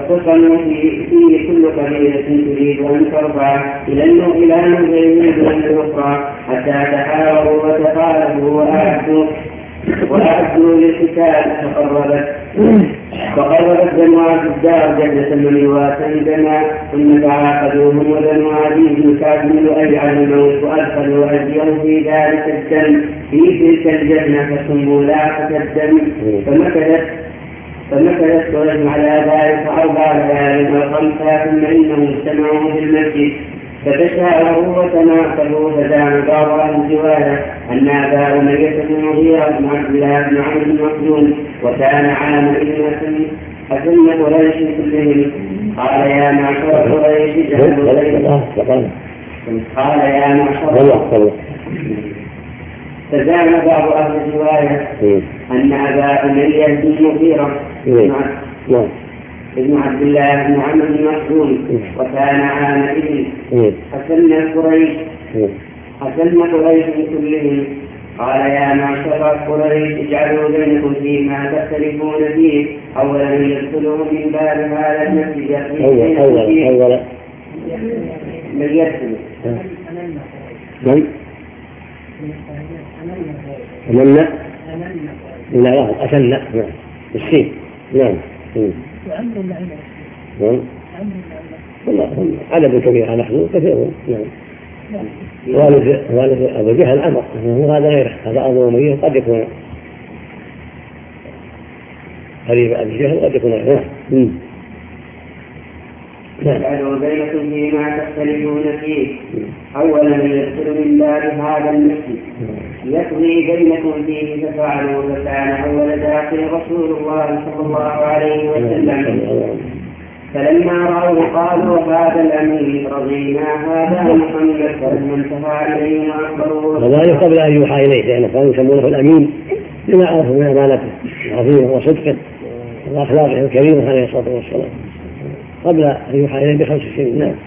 واختصموا فيه كل قبيلة تريد أن ترفع إلى نزل من الأخرى حتى تحاوروا وتقاربوا وأعدوا للقتال فقربت بنو عبد الدار جدة من واسندنا ثم تعاقدوهم وبنو عدي بن كعب بن لؤي على الموت وأدخلوا أيديهم في ذلك الدم في تلك الجنة فسموا لاحة الدم فمكثت قريش على ذلك 4 ليال أو 5 ثم إنهم اجتمعوا في المسجد فتشاوروا وتناقلوا فزعم بعض أهل الجوالة أن أبا أمية بن المغيرة بن عبد الله بن عمرو بن مخزوم وكان عامئذ أسن قريش كلهم قال يا معشر قريش فزعم بعض أهل الجوالة أن أبا أمية بن المغيرة ابن عبد الله بن عمرو بن مخزوم وكان عامئذ أسن قريش كلهم قال يا معشر قريش اجعلوا بينكم فيما تختلفون فيه أولا يدخلوا من باب هذا المسجد أولا من يدخل أسن السين نعم عدد كبير نحن كثيرون نعم والد أبو جهل أمر وهذا غيره هذا أبو أمية قد يكون قريب أبو جهل قد يكون غيره اجعلوا بينكم فيما تختلفون فيه أولا يدخل من باب هذا المسجد يقضي بينكم فيه ففعلوا فكان أول داخل رسول الله صلى الله عليه وسلم فلما رأوا قالوا هذا الأمير رضينا هذا محمد فلما انتهى إليه وأخبروه وذلك قبل أن يوحى إليه لأنه كانوا يسمونه الأمين لما عرفوا من أمانته وعظيمه وصدقه وأخلاقه الكريمة عليه الصلاة والسلام قبل أن يوحى إليه ب5 سنين. نعم.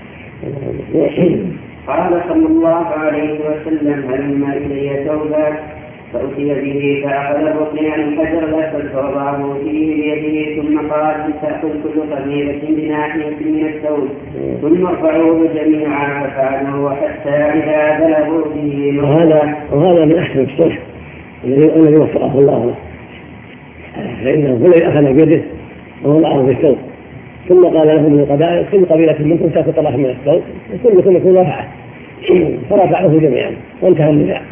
قال صلى الله عليه وسلم هلما إلي توبة فأتي به فأخذ الركن عن الحجر الأسود فوضعه فيه بيده ثم قال تأخذ كل قبيلة بناحية من الثوب ثم ارفعوه جميعا ففعلوه حتى إذا بلغوا به وهذا من أحسن الصلح الذي وفقه الله له فإنه كل أخذ بيده ووضعه في الثوب ثم قال له من القبائل كل قبيلة منكم تأخذ طرف من الثوب وكلكم يكون رفعه فرفعه جميعا وانتهى النزاع.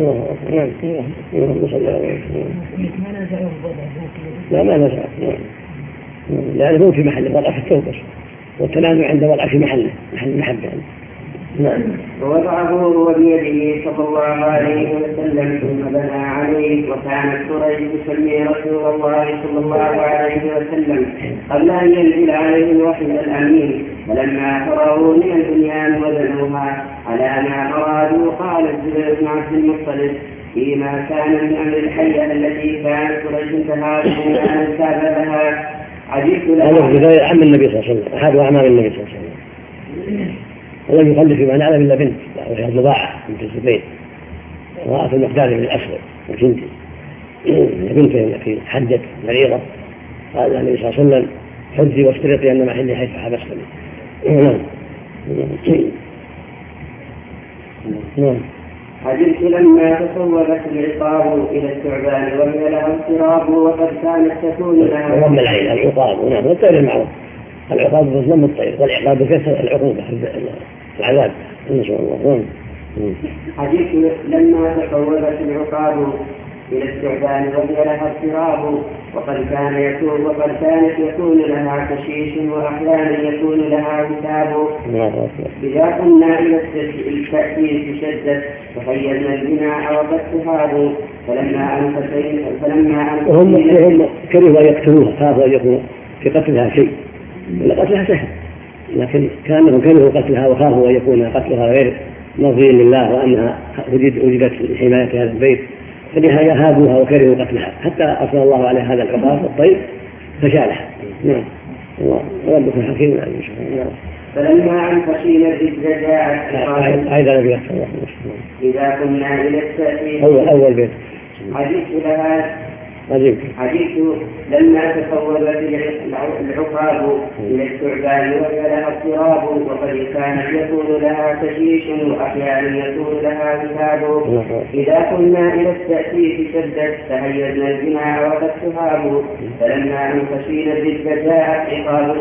لا ما نزع لأنه في محل وضع في الثوب والتنازع عند وضع في محل المحبة. نعم. ووضعه هو بيده صلى الله عليه وسلم ثم بنى عليه وكانت قريش تسمي رسول الله صلى الله عليه وسلم قبل أن ينزل عليه الوحي الأمين فلما فرغوا من البنيان وبنوها على ما أرادوا قال الزبير بن عبد المطلب فيما كان من أمر الحية التي كانت قريش تهاجم أن تاب لها عجبت لها. هذا عم النبي صلى الله عليه وسلم أحد أعمال النبي صلى الله عليه وسلم ولم يخلف فيما نعلم إلا بنت وهي ضباعة بنت الزبير وراءت المقدار من الأسود وجنتي بنت التي حجت مريضة قال النبي صلى الله عليه وسلم حجي واشترطي أن محلي حيث حبستني. نعم. عجبت لما تصوبت العقاب إلى الثعبان وهي لها اضطراب وقد كانت تكون لها ضم العين العقاب. نعم. والطير المعروف العقاب بضم الطير والعقاب بكسر العقوبة العذاب إن شاء الله. عجبت لما تصوبت العقاب إلى الثعبان وهي لها اضطراب وقد كانت يكون لها تشيش وأحيانا يكون لها وثاب. إذا كنا إلى التأكيد تشدد فخيرنا البناء وقد تهابوا فلما هم كرهوا أن يقتلوها خافوا أن يكون في قتلها شيء قتلها سهل لكن كانهم كرهوا قتلها وخافوا أن يكون قتلها غير مرضي لله وأنها وجدت حماية هذا البيت فلهذا هابوها وكرهوا قتلها حتى أصل الله عليه هذا العقاب والطيب فشالها. نعم. ربك حكيم عليم. نعم. فلما أن خشينا الذكر جاءت أيضا نبي إذا كنا إلى التأثير أول بيت عجبت لما تصوبت العقاب التراب إلى الثعبان وهي لها اضطراب، وقد كانت يكون لها تشيش وأحيانا يكون لها ذهاب. إذا كنا إلى التأسيس شدت تهيجنا الجماع وقد تهاب، فلما أن خشينا الرزق جاءت عقاب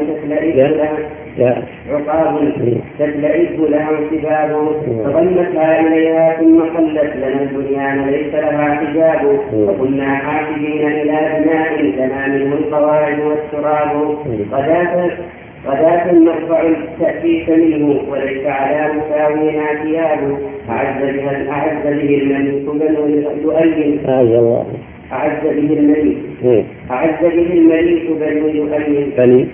تتلئب لها انسباب، فضمتها إليها ثم خلت لنا البنيان ليس لها حجاب، وكنا حافظين إلى بناء لنا منه القواعد والتراب. غداة نرفع التأسيس منه وليس على مساوينا ثياب، أعز به الملك بنو لؤي أعز به الملك بنو لؤي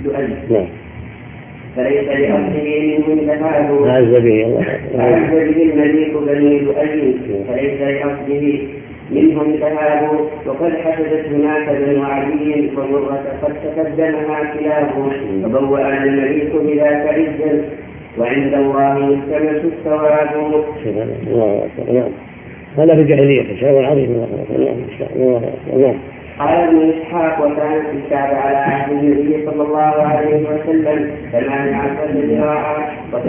فليس لأصله منه انتهاب. أعز به الملك بنو لؤي فليس لأصله منه انتهاب، وقد حسدت هناك بنو عدي ومرة قد تقدمها كلاب، فبوأنا الملك بذاك عزا وعند الله يلتمس الثواب. هذا في الجاهلية شيء عظيم. قال ابن إسحاق: وكانت الكعبة على عهد النبي صلى الله عليه وسلم 18 ذراعا.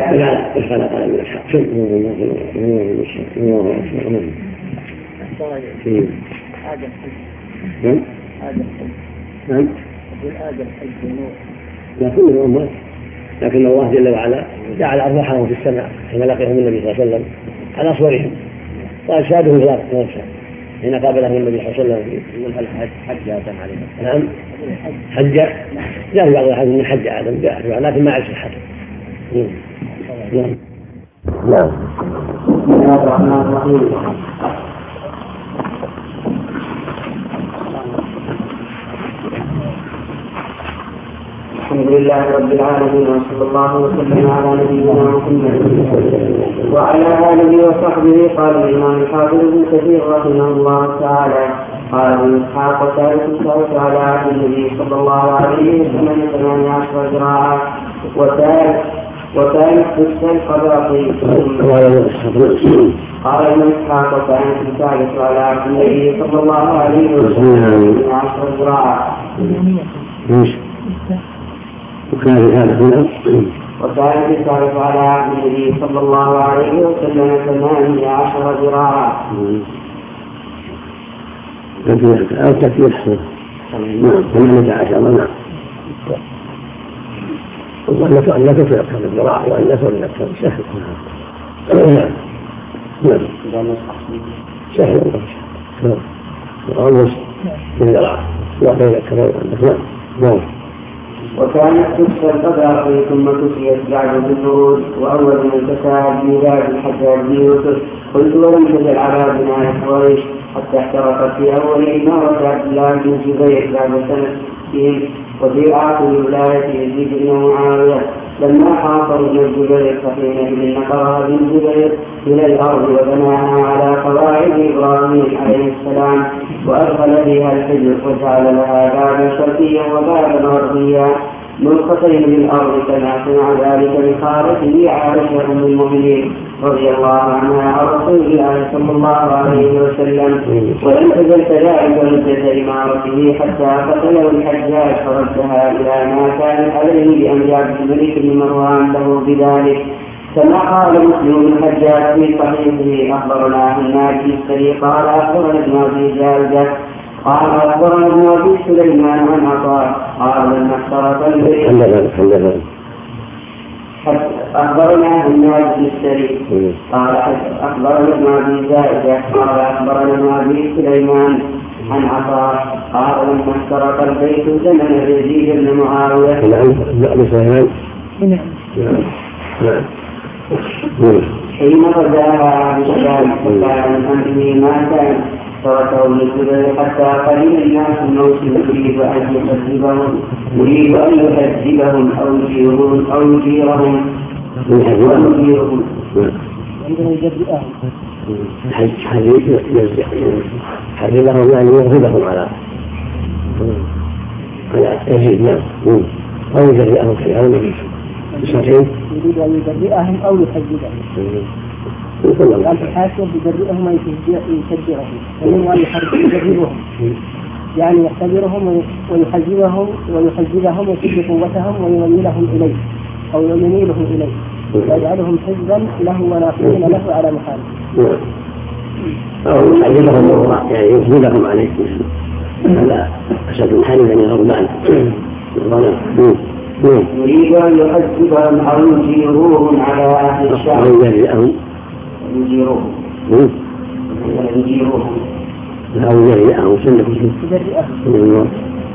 لكن الله جل وعلا جعل أرواحهم في السماء كما لقيهم النبي صلى الله عليه وسلم على صورهم، وأشهدهم في الأرض حين قابلهم النبي صلى الله عليه وسلم. حج آدم عليه. نعم حج جاء بعض الحديث من حج آدم جاء لكن ما عرف الحج. نعم. بسم الله الرحمن الرحيم. الحمد لله رب العالمين، وصلى الله وسلم على نبينا محمد وعلى آله وصحبه. قال الإمام الحافظ ابن كثير رحمه الله تعالى: قال ابن إسحاق: وثالث على عهد النبي صلى الله عليه وسلم 18 ذراعا، وكانت تكسى القباطي. قال ابن إسحاق: وكانت الثالث على عهد النبي صلى الله عليه وسلم 18 ذراعا. وكان الثالث على عهد النبي صلى الله عليه وسلم 18 ذراعا. أو تكبير حسن. نعم 18. نعم. وأن لا تفرق هذا الذراع وأن لا تفرق سهل. سهل والنص من ذراع وغير كذا. نعم. وكانت تكسى القباطي ثم كسيت بعد بالفروج، وأول من كساها ميلاد الحجاج بن يوسف. قلت: ولم تزل على بناء قريش حتى احترقت في أول إمارة عبد الله بن جبير بعد سنة 60، وفي آخر ولاية يزيد بن معاوية لما حاصر ابن الزبير، فحينئذ نقرها بن الزبير إلى الأرض وبناها على قواعد إبراهيم عليه السلام، وأدخل فيها الحجر وجعل لها بابا شرقيا وبابا غربيا ملقتين بالأرض، كما صنع ذلك لخالته عائشة أم المؤمنين رضي الله عنها عن رسول الله صلى الله عليه وسلم. ولم تزل كذلك مدة إمارته حتى قتله الحجاج فردها إلى ما كانت عليه بأمر عبد الملك بن مروان له بذلك، كما قال مسلم بن الحجاج في صحيحه: أخبرنا الناجي السري قال أخبرنا ابن أبي جالجة قال أخبرنا ابن أبي سليمان عن عطاء قال: لما احترق البيت أخبرنا الناجي السري قال أخبرنا ابن أبي جالجة قال أخبرنا ابن أبي سليمان عن عطاء قال: لما احترق البيت زمن يزيد بن معاوية. حين غزاها بالشام وكان من أمره ما كان تركه ابن الزبير حتى قليل الناس الموسم يريد أن يهذبهم أو يجيرهم حذبهم يعني يغضبهم على يزيد. نعم. أو يجرئهم في الأول يريد أن يجرئهم أو يحذبهم. يعني الحاكم يجرئهم أو يشجعهم، فمن أن يجرئهم يعني يختبرهم ويحجبهم ويشد قوتهم ويميلهم إليه أو يميلهم إليه ويجعلهم حزبا له وناصرين له على مخالفه. أو يحجبهم يعني يفضلهم عليه هذا أشد حالي من الغربان. يريد أن يحجبهم أو يجيروهم على أهل الشام. أو يجيروهم أو يجيروهم سنة نعم.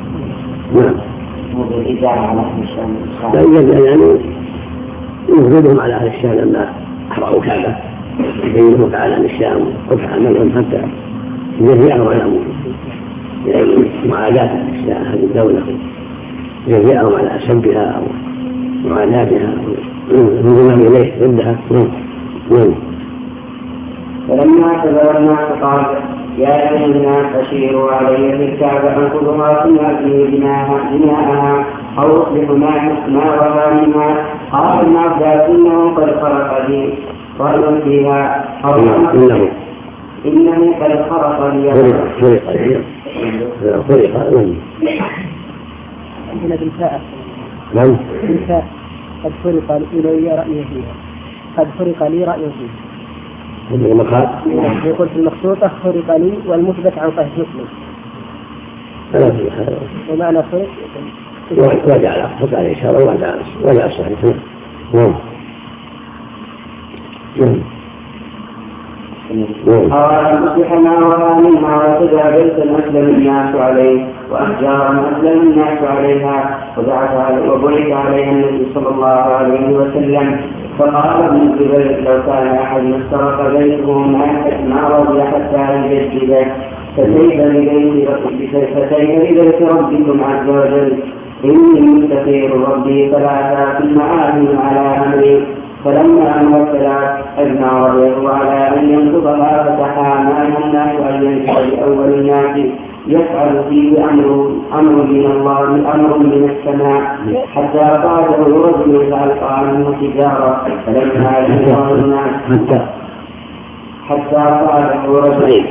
لا يجب يعني يفضلهم على أهل الشام لما أحرقوا كعبة يبينهم تعالى عن الشام وقف عملهم حتى يجيئهم على يعني معاداة الشام هذه الدولة يجيئهم على أسبها أو معاداتها انضمام إليه ضدها. فلما اعتذر الناس قال يا أيها الناس أشيروا علي في الكعبة أنقذها ثم أبني بناءها أو أصلح ما وها منها. قال ابن عباس إنه قد خرق لي رأي فيها أو إنه قد خرق لي عندنا بالفاء نعم بالفاء قد فرق لي رأيه فيها قد فرق لي رأيه فيها يقول في المخطوطة فرق لي والمثبت عن صحيح مسلم ومعنى فرق وجعل أخذ عليه إشارة وجعل صحيح. قال أصلح ما وها منها وتدع بيتا أسلم الناس عليه وأحجارا أسلم الناس عليها وبعث عليها النبي صلى الله عليه وسلم. فقال ابن الزبير لو كان أحد استرق بيته ما رضي حتى يجدده فكيف ببيت ربكم عز وجل إني مستخير ربي فلا تأكل على أمري. فلما أن وكلت أجمع رضيه على أن ينقضها فتحا ما الناس أن ينقض لأول الناس يفعل فيه أمر من الله أمر من السماء حتى قاله رجل فألقى منه تجارة. فلما أجمع الناس حتى قاله رجل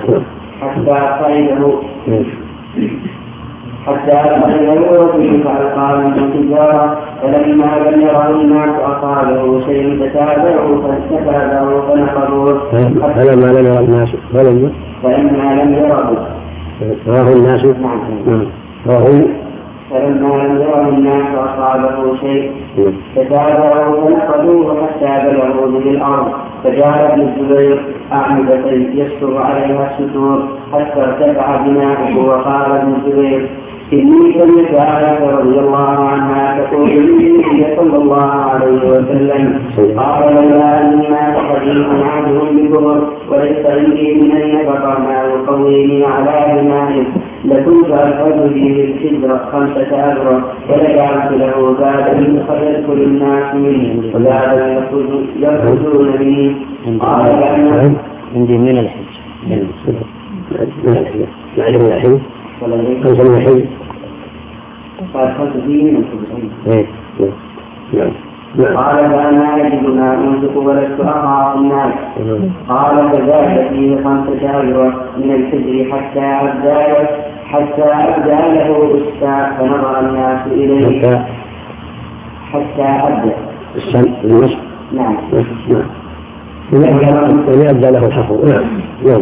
حتى أخرجه رجل فألقى منه تجارة. فلما لم يره الناس أصابه شيء فتابعوا فنقضوه. فلما لم يره الناس راه الناس فلما لم يره الناس أصابه شيء فتابعوا فنقضوه حتى بلغوا به الأرض. فجاء ابن الزبير أعمدة يستر عليها الستور حتى ارتفع بناؤه. وقال ابن الزبير إني سمعت عائشة رضي الله عنها تقول للنبي صلى الله عليه وسلم قال لولا أن الناس قديم عهدهم بالكفر وليس عندي من النفقة ما يقويني على بنائه لكنت أخذ به الحجر 5 أجرا ولجعلت له بابا يدخل الناس منه وبابا يخرجون به. قال عندي من الحج معلم الحج خمسة من الحج قال فأنا أجد ما أنفق ولست أخاف الناس. قال فزاد فيه 5 أجرا من الحجر حتى أبدى له أستا فنظر الناس إليه حتى أبدى النصب. نعم يبدأ له الحفظ. نعم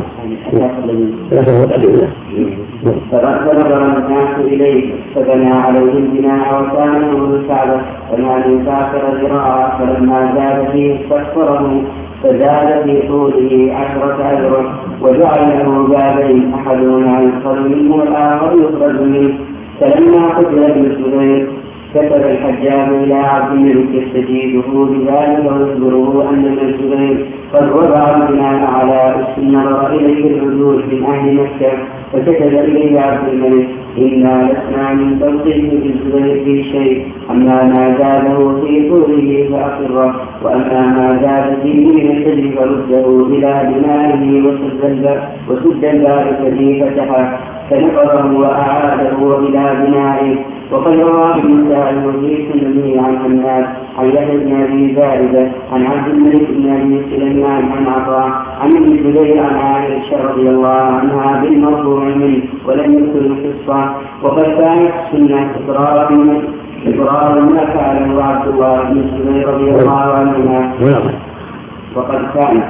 فنظر الناس إليه فبنى عليه البناء وكانه الكعبة فما يسافر ذراعا. فلما زاد فيه استكبره فزاد في طوله 10 أجرا وجعل له بابين أحدهما يدخل منه والآخر يخرج منه. فلما قتل ابن الزبير كتب الحجاج إلى عبد الملك يستجيبه بذلك ويخبره أن ابن الزبير قد وضع البناء على أس نظر إليه العدول من أهل مكة. فكتب إليه عبد الملك إنا لسنا من توقيف بالزبير في شيء أما ما زاده في طوله فأقره وأما ما زاد فيه من الحجر فرده إلى بنائه وسد الباب الذي فتحه فنقضه وأعاده إلى بنائه. وقد روى ابن سعد في سننه عن الناس عن يحيى بن أبي زائدة عن عبد الملك بن أبي سليمان عن عطاء عن ابن جبير عن عائشة رضي الله عنها بالمرفوع منه ولم يذكر القصة. وقد كانت السنة إقرار ما فعله عبد الله بن الزبير رضي الله عنهما. وقد كانت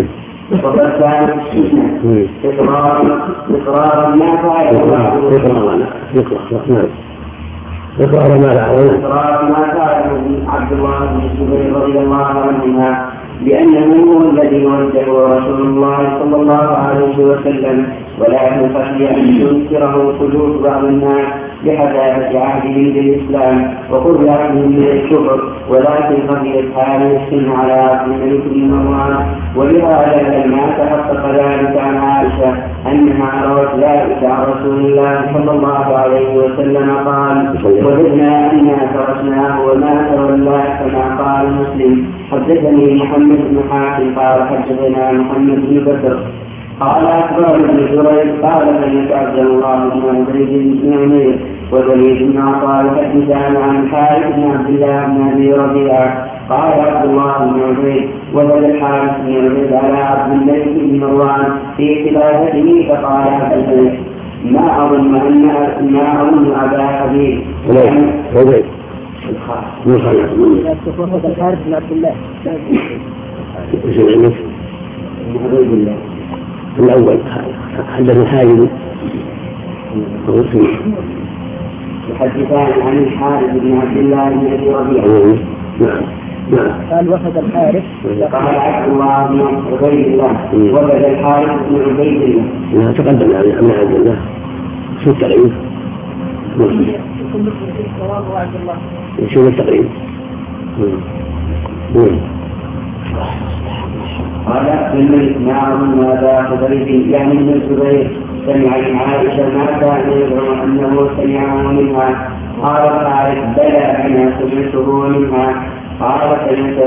السنة إقرار ما فعله عبد الله بن الزبير رضي الله عنهما لأنه هو الذي وجهه رسول الله صلى الله عليه وسلم، ولكن خشي أن تنكره قلوب بعض الناس بحداثة عهدهم بالإسلام وقرب عهدهم بالكفر، ولكن خشيت هذه السنة على عبد الملك بن مروان. ولهذا لما تحقق ذلك عن عائشة أنها روت ذلك عن رسول الله صلى الله عليه وسلم قال: وجدنا أننا تركناه وما تولى كما قال مسلم. حدثني محمد بن حاتم قال حدثنا محمد بن بكر قال أخبرني ابن جريج قال سمعت عبد الله بن زيد بن عمير ووليد بن عطاء حدثنا عن الحارث بن عبد الله بن أبي ربيعة قال عبد الله بن عبيد وبل الحارث بن عبيد على عبد الملك بن مروان في خلافته فقال عبد الملك: ما أظن أبا حبيب الحارث بن عبد الله الأول حدث الحاجب يحدثان عن الحارث بن عبد الله بن أبي ربيعة. نعم. قال وفد الحارث قال عبد الله بن عبيد الله وفد الحارث بن عبيد الله. تقدم عن عبد الله شو التقريب؟ شو التقريب؟ قال الملك ما أظن أبا حبيب يعني ابن الزبير سمع من عائشة ما كان يدعو أنه سمعه منها. قال الحارث: بلى أنا سمعته منها. قال: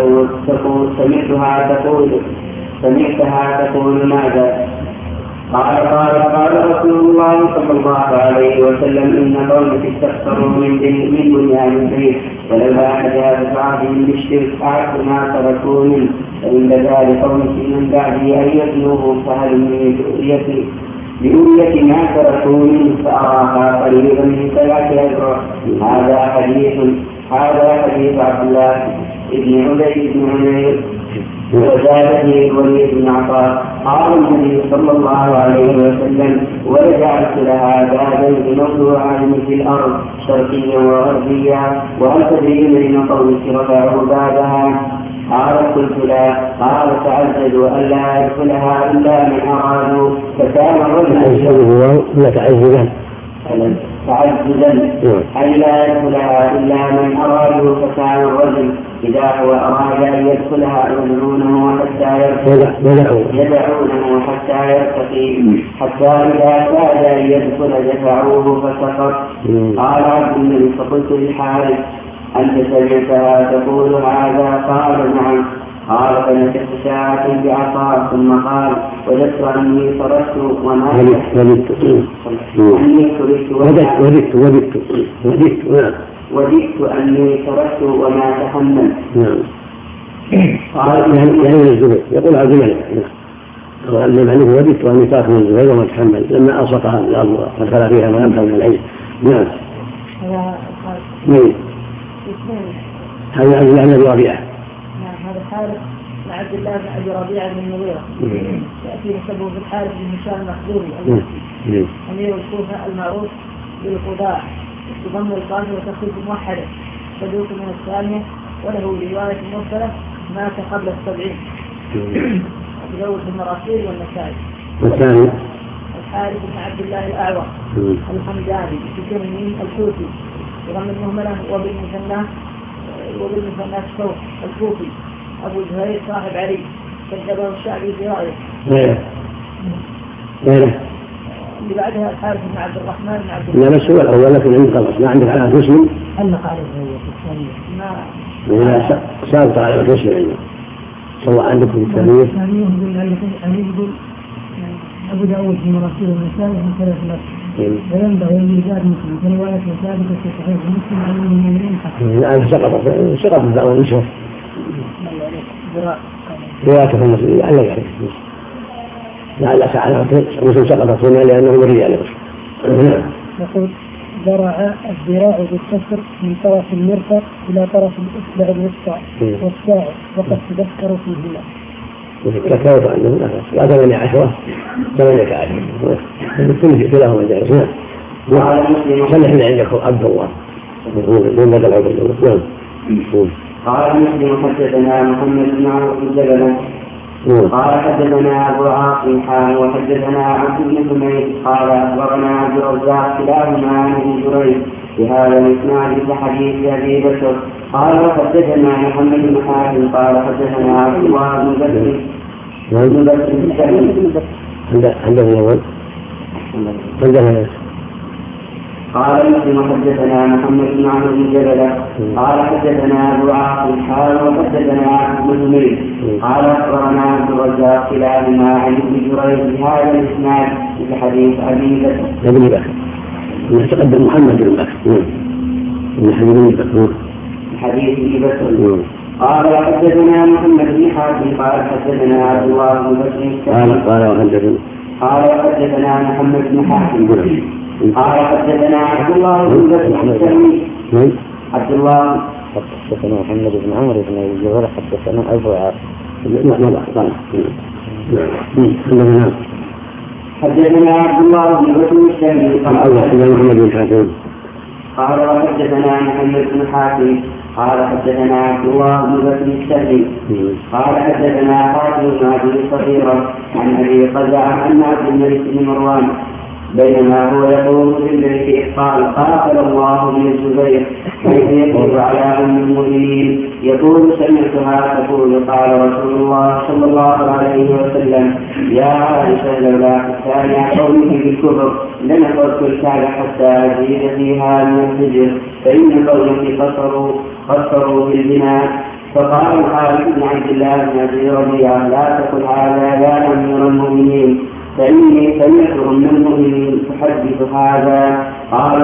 سمعتها تقول ماذا؟ قال رسول الله صلى الله عليه وسلم: إن قومك استكثروا من بنيان البيت ولما أجاب بعضهم بالشرك أعد ما تركوا منه، فإن ذلك قومك من بعده أن يتلوه فهل من بأولية ما تركوا منه فأراها قريبا من 7 أذرع. هذا حديث عبد الله بن عبيد بن عمير. وزاد به الوليد بن عطاء قال النبي صلى الله عليه وسلم: وجعلت لها بابين موضوعين في الأرض شرقيا وغربيا، وهل تدري من قومك رفعوا بابها؟ قال: قلت لا. قال: تعجلوا ألا يدخلها إلا من أرادوا فكان الرجل تعجلا أن لا يدخلها إلا من أرادوا فكان الرجل إذا هو أراد أن يدخلها يدعونه حتى يرتقي حتى إذا كاد أن يدخل دفعوه فسقط. قال عبد الملك: فقلت للحارث: أنت سمعتها تقول هذا؟ قال: نعم. قال: فنكت ساعة بعصا ثم قال: وجدت أني فرست أني فرست وما تحمل. يعني من الزبير يقول عبد الملك المعنى وددت أني تركت من الزبير وما تحمل لما ألصقها الأرض ودخل فيها ما أمكن من العين. نعم. هذا عبد الله بن أبي ربيعة. هذا الحارث مع عبد الله بن أبي ربيعة بن المغيرة يأتي نسبه في الحارث بن هشام المخزومي أمير الكوفة المعروف بالخداع تضم القاف وتخفيف موحدة صدوق من الثانية وله رواية مرسلة مات قبل 70 تزوج المراسيل والنسائي. والثاني الحارث بن عبد الله الأعور الحمداني بكرمين الكوفي وضم المهملة وبالمثنى الصوت الكوفي أبو زهير صاحب علي كذبه الشعبي في رأيه. اللي بعدها الحارث بن عبد الرحمن بن عبد الله. لا بس هو الأول لكن عندك خلاص ما عندك على مسلم. الحارث هو في الثانية. لا سابق على مسلم عندنا. صلى عندكم الثانية. يقول أبو داود في مراسيل النسائي من 3 نفس. وينبغي لإيجاد مسلم فرواية ثابتة في صحيح مسلم عن المؤمنين الآن سقط الدعوة نشوف روايته المسلم لا يعرف لعل ساعة الرسل سقطت هنا لأنه رجال. يقول ذرع الذراع بالكسر من طرف المرفق إلى طرف الإصبع الوسطى والساعد وقد تذكر فيهما. تذكرت عنه لا 18 كلاهما جالس. سنحن عندكم عبد الله من بدل عبد الله. قال مسلم حدثنا محمد بن عمرو بن جبل قال حدثنا ابو عاصم حان وحدثنا عبد بن حميد قال اخبرنا عبد الرزاق كلاهما عن ابن جريج بهذا الاسناد كحديث ابي بكر قال وحدثنا محمد بن حاتم قال حدثنا عبد الله بن بكر عندنا قال مسلم حدثنا محمد بن عمرو بن جبل قال حدثنا ابو عاصم حان وحدثنا عبد بن حميد قال اخبرنا عبد الرزاق كلاهما عن ابن جريج بهذا الاسناد بحديث ابي بكر. تقدم محمد بن بكر من حديث ابي بكر قال حدثنا محمد بن حاتم قال حدثنا عبد الله بن بكر قال حدثنا محمد بن حاتم قال حدثنا عبد الله بن بكر عبد الله حدثنا محمد بن عمرو بن الجبل حدثنا ابو عاصم حدثنا عبد الله بن بكر الشامي قال وحدثنا محمد بن حاتم قال حدثنا عبد الله بن بكر الشامي قال حدثنا حاتم بن ابي صغيرة عن ابي قزعة ان عبد الملك بن مروان بينما هو يقول في البيت قال قاتل الله بن الزبير كيف يقول على ام المؤمنين يقول سمعتها تقول قال رسول الله صلى الله عليه وسلم يا عائشة لولا حتى قومه بالكفر لنفرت الكعبة حتى أزيد فيها من الحجر فإن قومك قصروا بالبناء. فقال الحارث بن عبد الله بن ابي ربيعة لا تقل هذا يا امير المؤمنين فإني سمعت من المؤمنين تحدث هذا. قال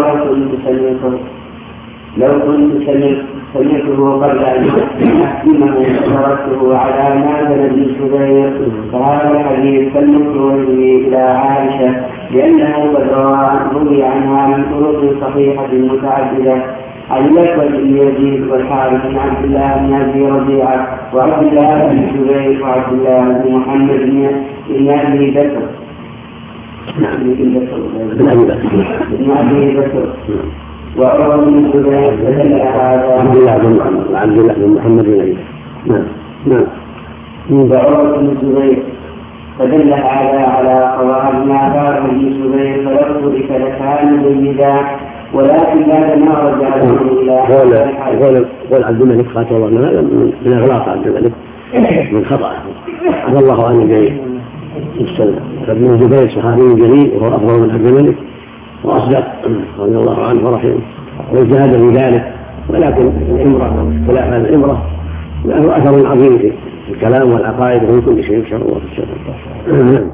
لو كنت سمعته قبل أن أحكمه تركته على مازن بن الزبير. فهذا الحديث كالمكروه إلى عائشة لأنه قد روي عنها من طرق صحيحة متعددة عن الأسود بن يزيد والحارث بن عبد الله بن ابي ربيعة وعبد الله بن الزبير وعبد الله بن محمد بن ابي بكر بن ابي بكر وعمر بن الزبير فدل هذا عبد الله بن محمد بن ابي وعمر بن الزبير فدل هذا على قواعد ما فعله ابن الزبير فلفظ بكلتان بالميزان ولكن بعد ما رجع قول عبد الملك قاتل الله هذا من اغلاط عبد الملك من خطأ عفى الله عنه جميعا. ابن الزبير صحابي جليل وهو افضل من عبد الملك واصدق رضي الله عنه ورحمه واجتهد في ذلك. ولكن الامره خلاف الامره له اثر عظيم في الكلام والعقائد وفي كل شيء ان شاء الله في الشرع.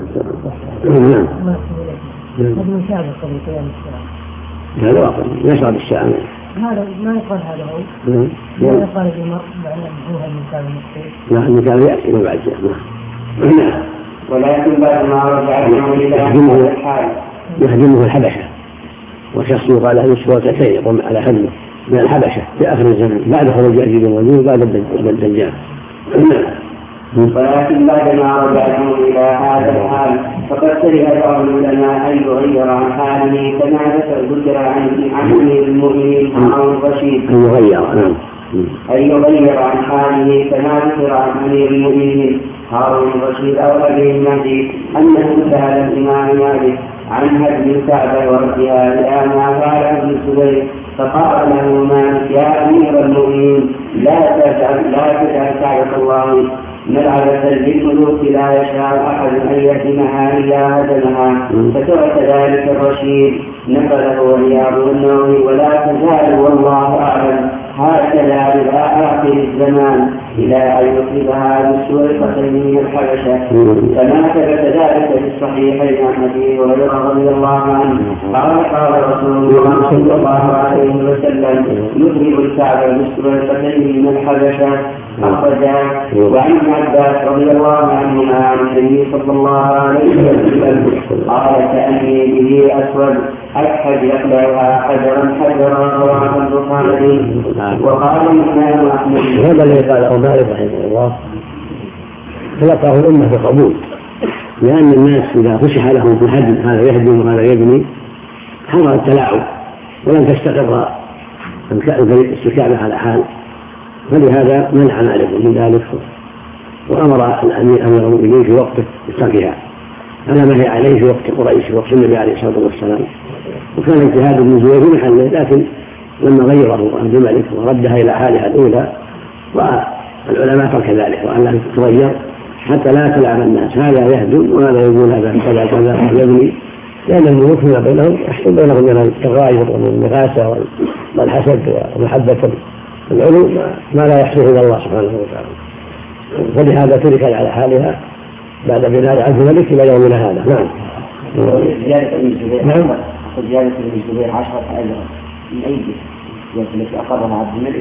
هذا واقع يشعر بالساعة. هذا ما يقال هذا هو ما يقال المرء معناه المثال المقصود. لا المثال يأتي من بعد نعم. ولكن بعد ما رجع يهدمه الحبشة وشخص يقال له سواتين يقوم على حمله من الحبشة في آخر الزمن بعد خروج يأجوج ومأجوج بعد الدجال. ولكن بعدما رجعتم إلى هذا الحال فقد كره بعض العلماء أن يغير عن حاله كما ذكر عن أمير المؤمنين هارون الرشيد أن يغير عن حاله كما ذكر عن أمير المؤمنين هارون الرشيد أو أبي المهدي أنه سأل الإمام مالك عن هدم الكعبة وردها إلى ما فعل ابن الزبير فقال له مالك يا أمير المؤمنين لا تجعل كعبة الله ملعبة للملوك لا يشاء أحد أن يهدمها إلا هدمها. فترك ذلك الرشيد نقله ورياض النووي ولا تزال والله أعلم هكذا إلى آخر الزمان إلى أن يصيبها بالسورقتين من الحبشة، كما ثبت ذلك في الصحيحين عن أبي هريرة رضي الله عنه قال رسول الله صلى الله عليه وسلم يضرب الكعبة بالسورقتين من الحبشة أخرجاه. وعن ابن عباس رضي الله عنهما عن النبي صلى الله عليه وسلم قال كأني به أسود أكحد يقلعها حجرا رواه البخاري. وقال الإمام أحمد هذا الذي قاله مالك رحمه الله تلقاه الأمة بقبول، لأن الناس إذا فسح لهم في الحج هذا يهدم وهذا يبني حضر التلاعب ولم تستقر الكعبة على حال، فلهذا منع مالك من ذلك وأمر الأمير المؤمنين في وقته بتركها على ما هي عليه في وقت قريش في وقت النبي عليه الصلاة والسلام. وكان اجتهاد ابن الزبير في محله، لكن لما غيره عبد الملك وردها إلى حالها الأولى والعلماء ترك ذلك وأنها تتغير حتى لا تلعب الناس، هذا يهدم وهذا يقول هذا كذا كذا يبني، لأن الملوك فيما بينهم يحصل بينهم من التغاير والمغاسة والحسد ومحبة العلو ما لا يحصل إلا الله سبحانه وتعالى، فلهذا تركت على حالها بعد بناء عبد الملك إلى يومنا هذا. نعم. زيادة ابن الزبير 10 أجرا من أي جهة التي أقرها عبد الملك؟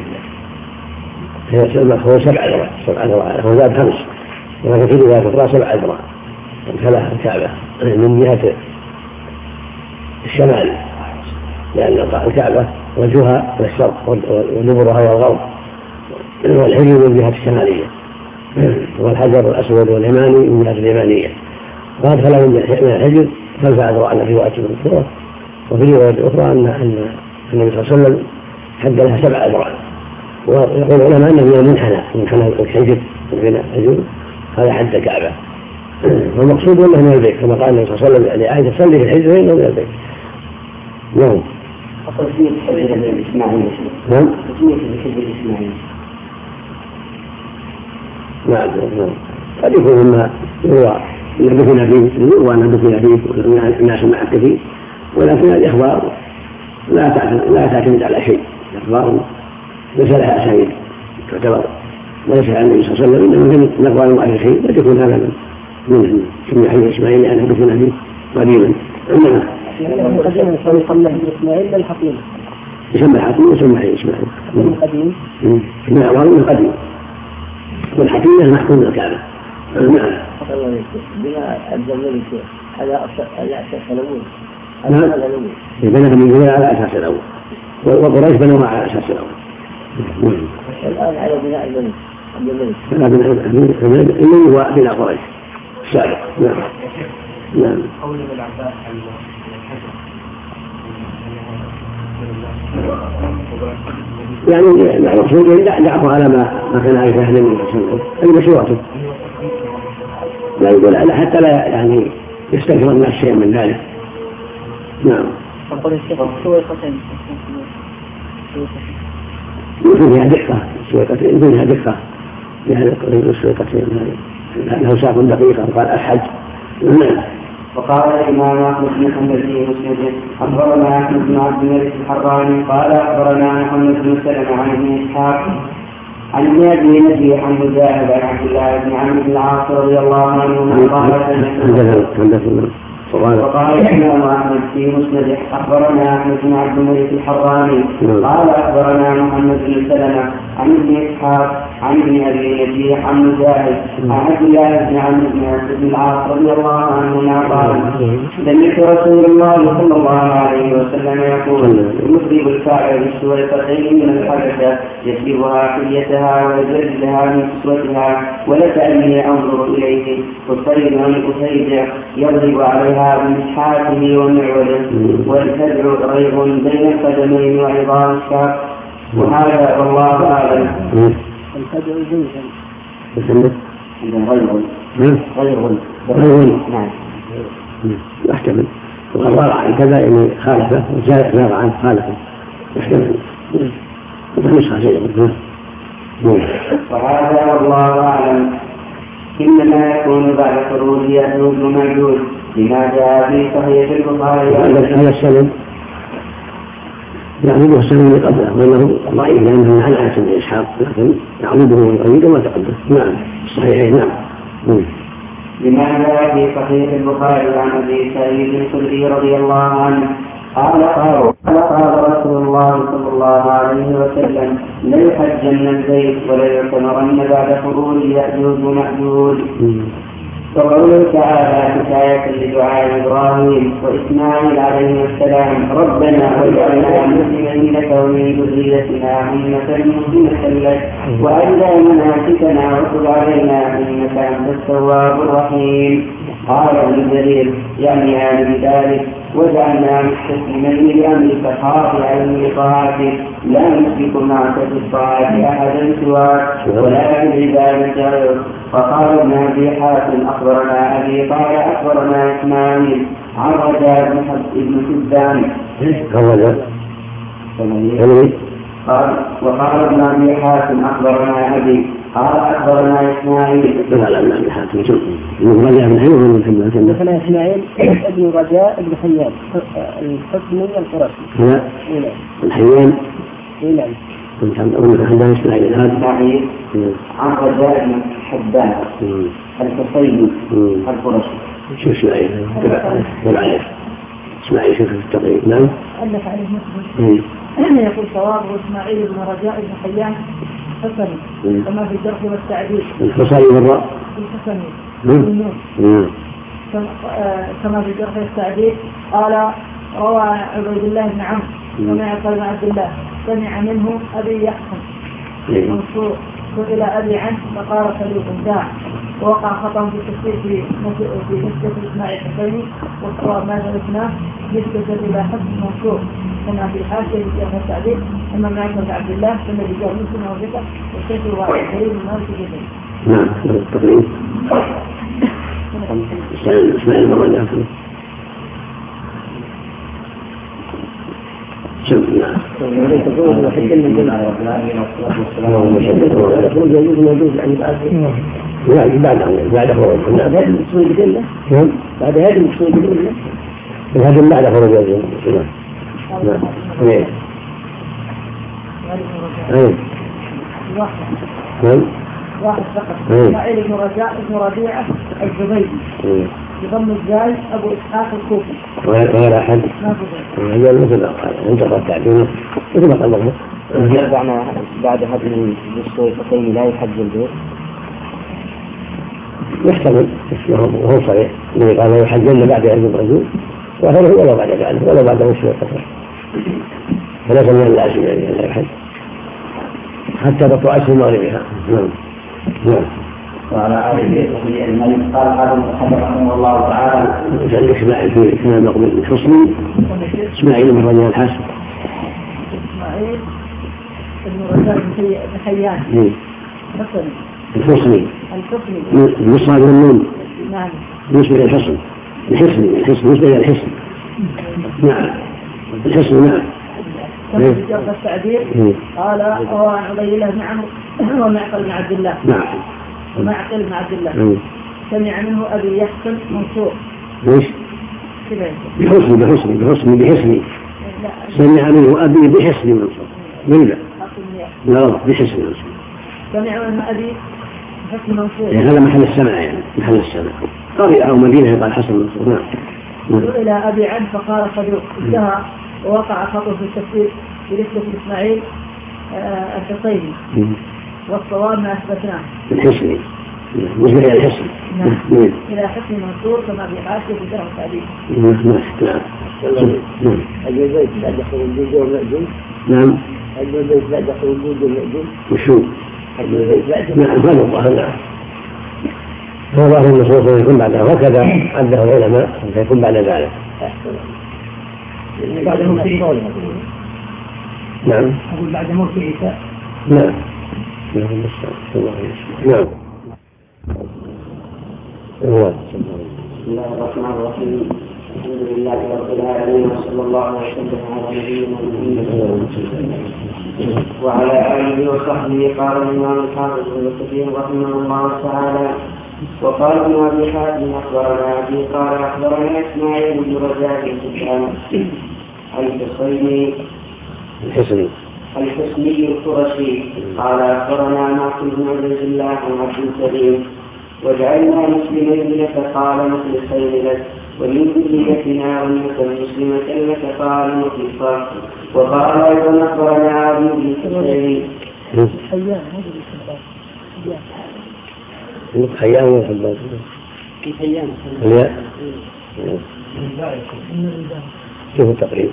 هو 7 أذرع هو زاد 5 ولكن في رواية أخرى 7 أذرع امتلأ الكعبة من جهة الشمال، لأن الكعبة وجهها إلى الشرق ودبرها إلى الغرب والحجر من جهة الشمالية والحجر الأسود واليماني من جهة اليمانية، وأدخل من الحجر 5 أذرع في رواية الأخرى. وفي رواية أخرى أن النبي صلى الله عليه وسلم حد لها 7 أذرع. ويقول العلماء أنه من المنحنى الحجر بين الحجر هذا حد الكعبة، والمقصود أنه من البيت كما قال النبي صلى الله عليه وسلم لعائشة صلي في الحجر إنه من البيت. نعم. تسمية الحجر الإسماعيلي. نعم. تسمية الحجر الإسماعيلي. نعم. قد يكون مما هو دفن فيه وأنا دفن فيه الناس معك فيه، ولكن الإخبار لا تعتمد على شيء، الإخبار ليس لها أسانيد تعتبر، وليس عن النبي صلى الله عليه وسلم، إنما من أقوال المؤرخين قد يكون هذا من سمي حي إسماعيل لأنه دفن فيه قديما. إنما قديما يسمى إسماعيل بالحقيقة يسمى الحكيم ويسمى حي إسماعيل قديم من أعوام قديم، والحكيم المحكوم بالكعبة. نعم. بما الجمال على أساس الأول. نعم. بنى من جميع على أساس الأول، وقريش بنوها على أساس الأول. الآن على بناء الجمال. على بناء الجمال هو بناء قريش السابق. نعم. نعم. قول ابن عباس عن يعني المقصود دعه على ما كان عليه أهل النبي صلى الله عليه وسلم، هذه مشروعته، لا يقول حتى لا يعني يستكثر الناس شيئا من ذلك. نعم. فقل الشيخ سويقتين يكون فيها دقة، يكون فيها دقة يعني السويقتين له ساق دقيقة قال أحد. نعم. وقال الإمام أحمد بن حنبل في مسنده أخبرنا أحمد بن عبد الملك الحراني قال أخبرنا محمد بن سلمة عن ابن إسحاق عن ابن أبي نجيح عن مجاهد عن عبد الله بن عمرو بن العاص رضي الله عنه قال وقال الإمام أحمد في مسنده أخبرنا أحمد بن عبد الملك الحراني قال أخبرنا محمد بن سلمة عن ابن إسحاق عن ابن أبي نجيح عن مجاهد عن عبد الله بن عمرو بن العاص رضي الله عنهما قال سمعت رسول الله صلى الله عليه وسلم يقول يصيب الكعبة بالسويقتين من الحبشة يسلبها حليتها ويجردها من كسوتها ولكأني أنظر إليه والطير عن أسيجع يضرب عليها بمسحاته ومعوله والفزع ريب بين القدمين وعظام الشاق. وهذا والله أعلم. الفزع زوجا غير نعم يحتمل وقال عن كذا يعني خالفه وزاد عن خالفه يحتمل وفنسخة شيء. وهذا والله أعلم إنما يكون بعد خروج يأجوج ومأجوج لما جاء في صحيح البخاري. هذا السند يعبده السنة قبله وأنه ضعيف لأنه عن آية بن إسحاق لكن يعبده ويقيده ما تقدم. نعم الصحيحين. نعم. لماذا في صحيح البخاري عن أبي سعيد الخدري رضي الله عنه قال رسول الله صلى الله عليه وسلم ليحجن البيت وليعتمرن بعد خروج يأجوج ومأجوج. وقوله تعالى حكاية لدعاء إبراهيم وإسماعيل عليه السلام ربنا واجعلنا مسلمين لك ومن ذريتنا أمة مسلمة لك وأرنا مناسكنا وتب علينا إنك أنت التواب الرحيم. قال ابن جرير يعني هذا بذلك وجعلنا مستسلمين لأمرك خاضعين لطاعتك لا نشرك معك في الطاعة أحدا سواك ولا بالعبادة غيرك. فقال ابن أبي حاتم أخبرنا أبي قال أخبرنا إسماعيل عن رجاء بن حبان وقال ابن أبي حاتم أخبرنا أبي قال أخبرنا إسماعيل ابن حاتم رجاء بن حبان دخل إسماعيل ابن رجاء بن حيان الحكمي القرشي الحيان نعم كنت أقول حدان إسماعيل عن رجاء بن حبان الحصيني القرشي. شو إسماعيل؟ قل عليه إسماعيل شوف التقريب. نعم ألف عليه مسلم يقول صوابه إسماعيل بن رجاء بن حيان حسني كما في الجرح والتعديل الحصيني والراء الحسني كما في الجرح والتعديل. قال روى عبيد الله بن عمرو ومعقل بن عبد الله سمع منه أبي يحسن منصور سئل أبي عنه فقال خليل داع. ووقع خطأ في التفسير في نسبة إسماعيل الحسيني والصواب ما درسناه نسبة إلى حسن منصور كما في الحاشية في جرح التعديل. أما معقل بن عبد الله كما في جرح مسلم وثقة والشيخ الواحد خليل بن مالك جدا. نعم التقريب إسماعيل بن رجاء نعم تقول حتى من جمع بعد خروج بعد هذا المقصود بالله بعد هذا المقصود بالله هذا بعد خروج الجنة. واحد فقط إسماعيل بن رجاء بن ربيعة الزبيدي بضم الزاي أبو إسحاق الكوفي وغير أحد هذا مثل انتقى التعليم مثل ما قال يرجعنا بعد هذه الشيء لا يحج البيت يحتمل وهو صريح الذي قال يحجن بعد علم الرجل وهذا هو ولا بعد ذلك ولا بعد وشوية قصر فليس من اللازم يعني لا يحج حتى تطلع أشهر مغربها. نعم وعلى آله وصحبه أجمعين. قال المصنف رحمه الله تعالى وسأل إسماعيل في إسماعيل مقبول الحصني إسماعيل بن رجاء الحسن إسماعيل بن رجاء بن حيان الحصني المصاب والنون نعم بالنسبة للحصن الحصن بالنسبة للحصن نعم الحصن نعم. كما في جرح التعديل قال روى عن عبيد الله بن عمرو ومعقل بن عبد الله ومعقل بن عبد الله سمع منه أبي يحسن منصور ليش؟ بحسني سمع منه أبي بحسني منصور لا بحسني منصور سمع منه أبي بحسني منصور يعني هذا محل السمع يعني محل السمع قرية أو مدينة يقال حسن منصور. نعم سئل أبي عنه فقال صدوق انتهى. ووقع خطأ في التفسير بنسبة إسماعيل الحصيني والصواب ما أثبتناه الحصني نسبة إلى الحصن إلى حسن منصور كما في حاشية في جرح التعديل. نعم البيت بعد خروج والمأجوج. نعم البيت بعد خروج والمأجوج وشو البيت بعد نعم هذا الظاهر. هو ظاهر النصوص يكون بعدها وكذا عده العلماء فيكون بعد ذلك بعد موت نعم أقول بعد موت عيسى. نعم نعم نعم. بسم الله الرحمن الرحيم. الحمد لله رب العالمين وصلى الله وسلم على نبينا محمد وعلى آله وصحبه. قال الإمام الحافظ ابن كثير رحمه الله تعالى وقال ابن أبي حاتم أخبرنا أبي قال أخبرنا إسماعيل بن رجاء الحصيني الحسني القرشي قال أخبرنا معقل بن عبد الله عن عبد الكريم وجعلنا مسلمين لك قال مخلصين لك ومن ذريتنا أمة مسلمة لك قال مخلصا. وقال أيضا أخبرنا عبد بن حسين حيان وحبان في حيان شوفوا التقريب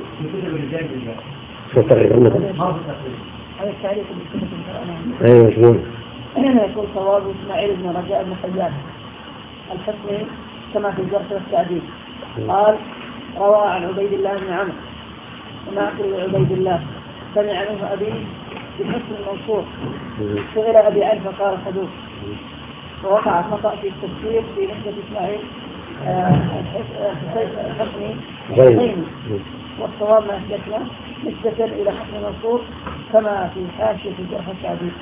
مثلا هذا التعليق ايوه شلون يقول صواب اسماعيل بن رجاء بن حيان الحسني كما في الجرح والتعديل قال روى عن عبيد الله بن عمرو ومعقل عبيد الله سمع منه أبي بحسن المنصور سئل أبي عنه فقال صدوق. ووقع خطأ في التفسير في نسبة إسماعيل الحسني والصواب ما أثبتنا نسبة إلى حسن المنصور كما في حاشية الجرح والتعديل.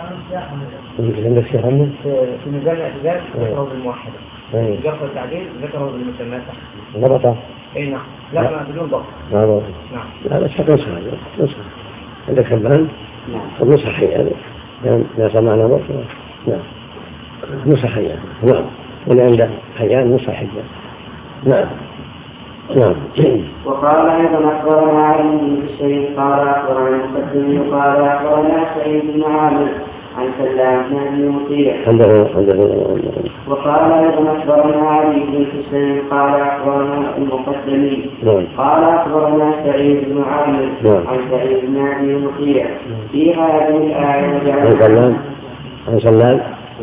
في ميزان الاعتدال ذكره بالموحدة، الجرح والتعديل ذكره بالمسمات. ضبطه؟ اي نعم. لا بدون ضبط. نعم. لا بس نصح عندك حبان؟ نعم. نصح حيان لا سمعنا ضبط. نعم نصح حيان. نعم. واللي عنده حيان نصح حيان. نعم. نعم. وقال أيضا أخبرنا علي بن حسين قال أخبرنا المقدم قال أخبرنا سعيد بن عامر عن سلام بن أبي مطيع. وقال أيضا أخبرنا علي بن حسين قال أخبرنا المقدم قال أخبرنا سعيد بن عامر عن سعيد بن أبي مطيع في هذه الآية عن سلام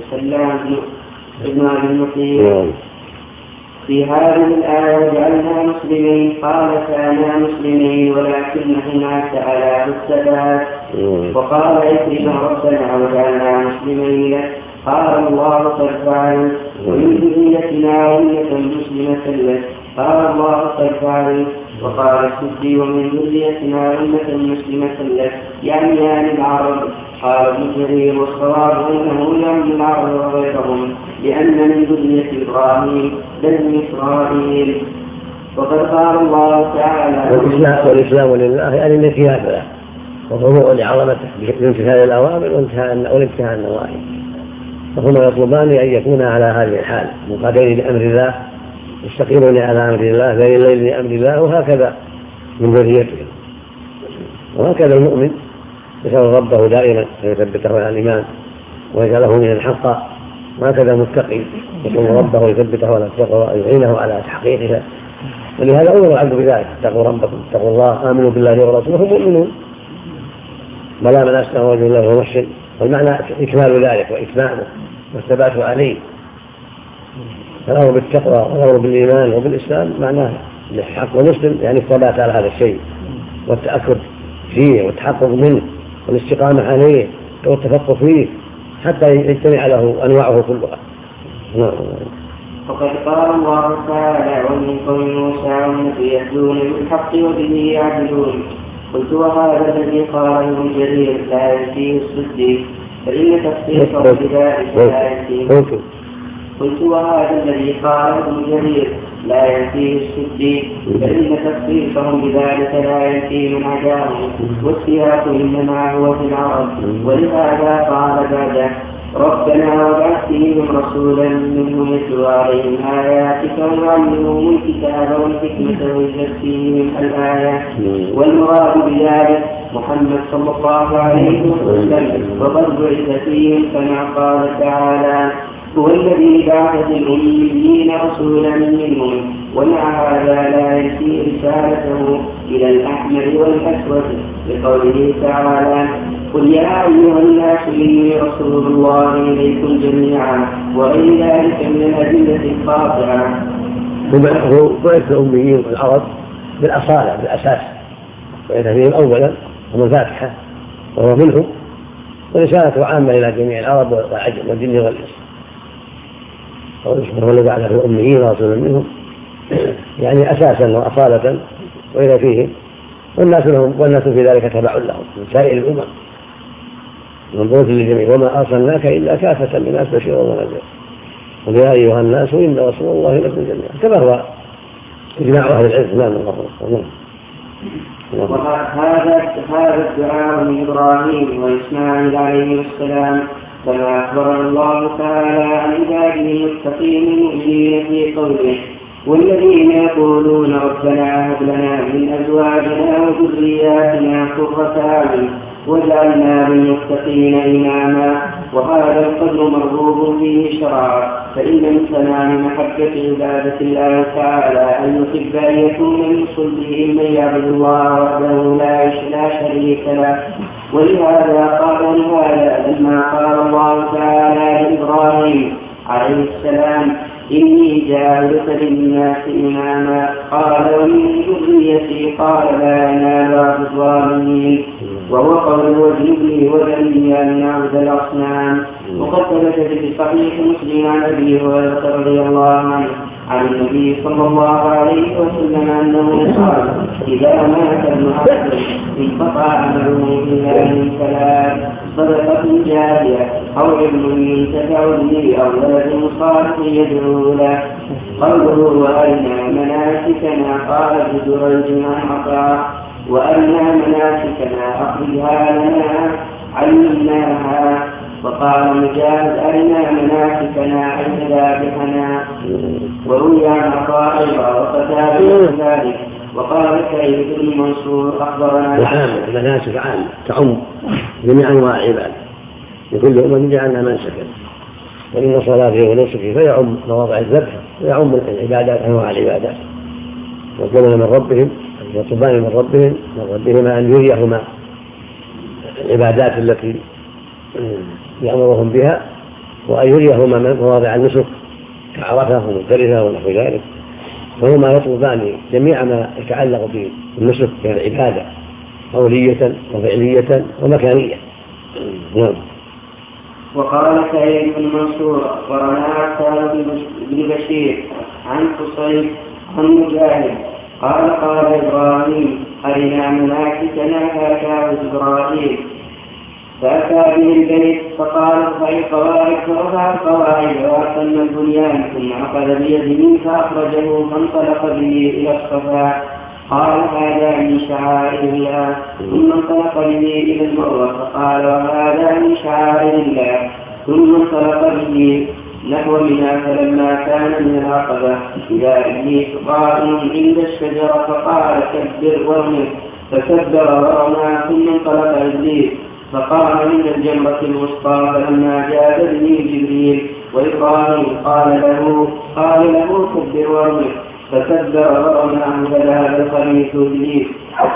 بن أبي مطيع في هذه الآية جعلنا مسلمين قال كانا مسلمين ولكن هناك على الثبات. وقال عكرمة ربنا وجعلنا مسلمين لك قال الله قد فعل ومن ذريتنا أمة مسلمة لك قال الله قد فعل. وقال السدي ومن ذريتنا أمة مسلمة لك يعني العرب. قال ابن جرير والصواب انه يعم العرب وغيرهم لان من ذرية ابراهيم بني اسرائيل. وقد قال الله تعالى والاسلام لله يعني الانقياد له وخضوع لعظمته بامتثال الاوامر والانتهاء النواهي. فهما يطلبان ان يكونا على هذه الحال منقادين لامر الله مستقيمون على امر الله بين الليل لامر الله وهكذا من ذريتهم. وهكذا المؤمن يسأل ربه دائما فيثبته على الإيمان ويجعله من الحق. وهكذا متقي يسأل ربه ويثبته على التقوى ويعينه على تحقيقها. ولهذا أمر العبد بذلك اتقوا ربكم اتقوا الله آمنوا بالله ورسوله هم مؤمنون بلى من أسلم وجه الله وهو محسن. والمعنى إكمال ذلك وإتمامه والثبات عليه. فالأمر بالتقوى والأمر بالإيمان وبالإسلام معناه الحق ومسلم يعني الثبات على هذا الشيء والتأكد فيه والتحقق منه والاستقامة عليه والتفقه فيه حتى يجتمع له أنواعه كلها. وقد قال الله تعالى ومن قوم موسى أمة يهدون بالحق وبه يعدلون. قلت وهذا الذي قاله ابن جرير لا يأتيه الصديق فإن تخصيصه بذلك لا يأتيه. قلت وهذا الذي قاله ابن جرير لا يأتيه الصديق فإن تخصيصهم بذلك لا يأتي من عداهم والسياق إنما هو في العرب. ولهذا قال بعده ربنا وابعث فيهم رسولا منهم يتلو عليهم آياتك ويعلمهم الكتاب والحكمة ويزكيهم الآيات. والمراد بذلك محمد صلى الله عليه وسلم وقد بعث فيهم كما قال تعالى هو الذي بعث في الأميين رسولا منهم ومع هذا لا ينسي رسالته إلى الأحمر والأسود لقوله تعالى قل يا أيها الناس إني رسول الله إليكم جميعا وغير ذلك من الأدلة القاطعة. هو بعث الأميين والعرب بالأصالة بالأساس بعث فيهم أولا هم الفاتحة وهو منهم ورسالته عامة إلى جميع العرب والعجم والجن والإنس. هو الذي بعث الأميين رسولا منهم يعني أساسا وأصالة وإلى فيهم والناس في ذلك تبع لهم من سائر الأمم منظومة للجميع وما أرسلناك إلا كافة للناس بشيرا ونذيرا قل يا أيها الناس إن رسول الله لكم جميعا كما هو إجماع أهل العلم. هذا الدعاء من إبراهيم وإسماعيل عليه السلام، كما أخبر الله تعالى عن عباده المتقين المؤمنين في قوله: والذين يقولون ربنا هب لنا من أزواجنا وذرياتنا قرة أعين واجعلنا للمتقين إماما. وهذا القدر مرغوب فيه شرعا، فإن من تمام محبة عبادة الله تعالى أن يحب أن يكون من صلبه من يعبد الله وحده لا شريك له. ولهذا قال لما قال الله تعالى لإبراهيم عليه السلام: إني جاعلك للناس إماما، قال: ومن ذريتي، قال: لا ينال عهد الظالمين. وهو قول: واجنبني وبني أن نعبد الأصنام. وقد ثبت في صحيح مسلم عن أبي هريرة رضي الله عنه عن النبي صلى الله عليه وسلم أنه قال: إذا مات ابن آدم انقطع عمله إلا من ثلاث: صدقة جارية، أو علم ينتفع به، أو ولد صالح يدعو له. قوله: وأرنا مناسكنا، قال ابن جريج عن عطاء: وأرنا مناسكنا أخرجها لنا علمناها. وقال مجاهد: أرنا مناسكنا أي ذابحنا. وروي عن عطاء أيضا وقتادة ذلك. وقال سعيد بن منصور أخبرنا المناسك عامة تعم جميع أنواع العباد، لكل أمة جعلنا منسكا، وإن صلاتي ونسكي فيعم مواضع الذبح ويعم العبادات أنواع العبادات. وكلنا من ربهم يطلبان من ربهما أن يريهما العبادات التي يأمرهم بها، وأن يريهما مواضع النسك كعرفة ومزدلفة ونحو ذلك. فهما يطلبان جميع ما يتعلق بالنسك كالعبادة قولية وفعلية ومكانية. وقال سعيد بن منصور أخبرنا عتاب بن بشير عن قصيد عن مجاهد قال: قال إبراهيم: أرنا مناسكنا فأتاه إبراهيم فأتى به البيت فقال: ارفع القواعد، فرفع القواعد وأتم البنيان، ثم أخذ بيده فأخرجه فانطلق به إلى الصفا. قال: هذا من شعائر الله. ثم انطلق به إلى المروة فقال: وهذا من شعائر الله. ثم انطلق به نحو منى، فلما كان من العقبة إذا إبليس قائم عند الشجرة فقال: كبر وارمي، فكبر ورمى. ثم انطلق إبليس فقام عند الجمرة الوسطى، فلما جاء به جبريل وإبراهيم قال له كبر وارمي، فكبر ورمى. فذهب الخليفة إبليس،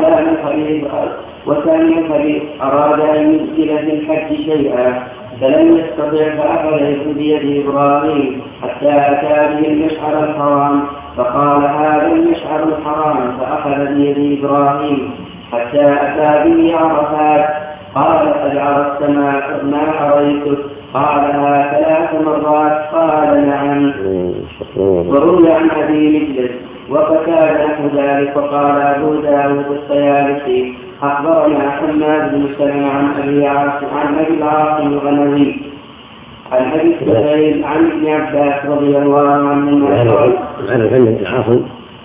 وكان الخليفة أراد أن ينزل في الحج شيئا فلم يستطع، فأخذ بيد إبراهيم حتى أتى به المشعر الحرام فقال: هذا المشعر الحرام، فأخذ بيد إبراهيم حتى أتى به عرفات. قال: قد عرفت ما أريتك؟ قالها 3 مرات. قال: نعم. وروي عن أبي مجلس وقتادة نحو ذلك. وقال أبو داود الطيالسي: أخبرنا حماد بن سلمة عن أبي العاصم الغنوي عن أبي السهيل عن ابن عباس رضي الله عنهما قال: عن العاصم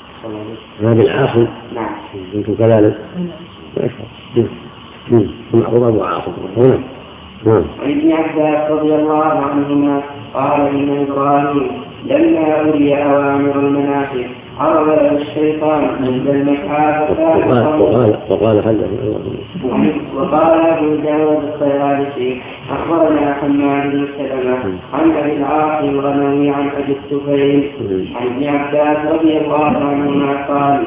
نعم كنت كذلك معروف أبو عاصم. عن ابن عباس رضي الله عنهما قال: إن إبراهيم لما أولي أوامر المناسك عرض له الشيطان من المشعار وقال أبو داود الطيالسي: أخبرنا حماد بن سلمة عن أبي العاصم الغنوي عن أبي السهيل عن ابن عباس رضي الله عنهما قال: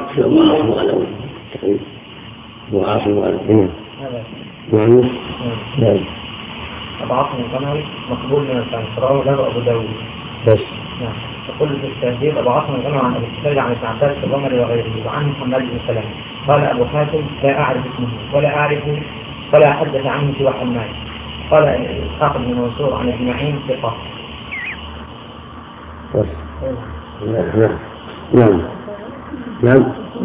أبو عاصم الغنوي مقبول من الفنسراء له أبو داود بس. يقول في التهذيب: أبو عاصم الغنوي عن أبي السهيل عن ابن عباس الغمري وغيره، وعنه حماد بن سلمة. قال أبو حاتم: لا أعرف اسمه ولا أحدث عنه سوى حماد. قال إسحاق بن منصور عن ابن معين ثقة. نعم.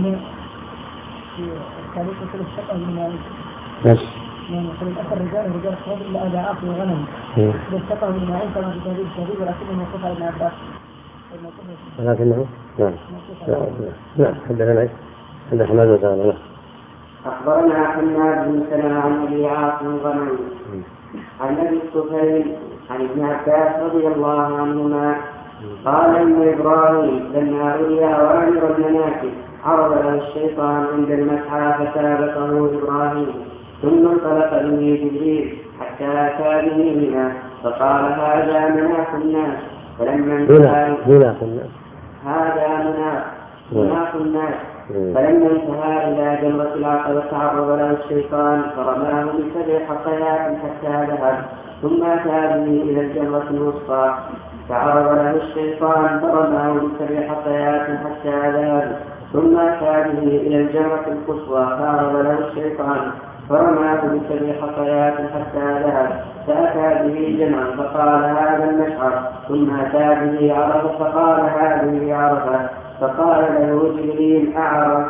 بس. يعني الأخر رجال الصواب إلا أبا عاصم الغنوي بالثقة من معين كما في تهذيب الشهيد، ولكنه موقوف على ابن عباس. ولكنه نعم حدثنا حماد بن سلمة. أخبرنا حماد بن سلمة عن أبي عاصم الغنوي عن أبي الطفيل عن ابن عباس رضي الله عنهما قال إن إبراهيم لما أولي أوامر المناكب عرض له الشيطان عند المسعى فسابقه إبراهيم ثم انطلق به جبريل حتى أتى به منى فقال هذا مناخ الناس فلما انتهى فلما انتهى إلى جمرة العقبة تعرض له الشيطان فرماه ب7 حصيات حتى ذهب ثم أتى به إلى الجمرة الوسطى فعرض له الشيطان فرماه ب7 حصيات حتى ذهب ثم أتى به إلى الجمرة القصوى فعرض له الشيطان فرماه ب7 حصيات حتى ذهب فأتى به جمعا فقال هذا المشعر ثم أتى به عرفة فقال هذه عرفة فقال له جبريل أعرف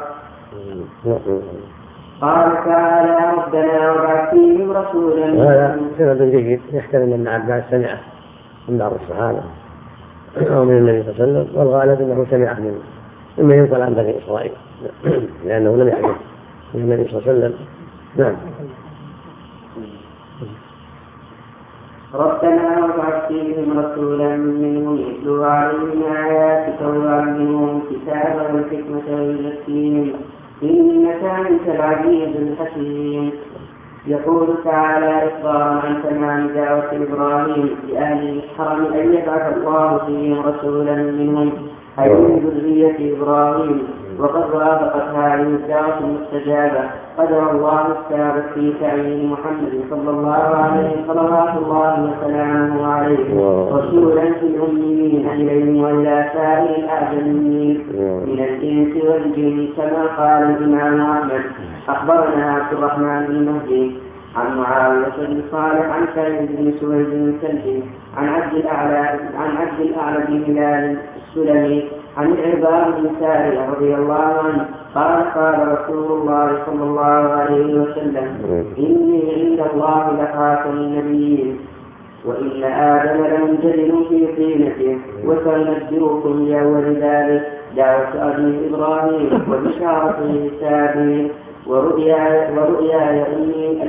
قال تعالى ربنا وابعث فيهم رسولا. هذا سند جيد يحتمل أن عباس سمعه من بعض الصحابة أو من النبي صلى الله عليه وسلم والغالب أنه سمعه مما ينقل عن بني إسرائيل لأنه لم يحدث من النبي صلى الله عليه وسلم. نعم. ربنا وابعث فيهم رسولا منهم يتلو عليهم آياتك ويعلمهم الكتاب والحكمة ويزكيهم إنك أنت العزيز الحكيم. يقول تعالى إخبارا عن تمام دعوة إبراهيم لأهل الحرم أن يبعث الله فيهم رسولا منهم أي من ذرية إبراهيم وقد وافقت هذه الدعوة المستجابة قدر الله السابق في تعيين محمد صلى الله عليه صلوات الله وسلامه عليه رسولا في الأميين إليهم وإلى سائر الأعجميين من الإنس والجن كما قال الإمام أحمد. أخبرنا عبد الرحمن بن مهدي عن معاوية بن صالح عن سعيد بن سويد بن سلمي عن عبد الأعلى بن هلال السلمي عن العرباض بن سارية رضي الله عنه قال قال رسول الله صلى الله عليه وسلم إني عند الله لخاتم النبيين وإن آدم لمنجل في طينته وسنذكركم بأول ذلك دعوة أبي إبراهيم وبشارته السابين ورؤياي أمي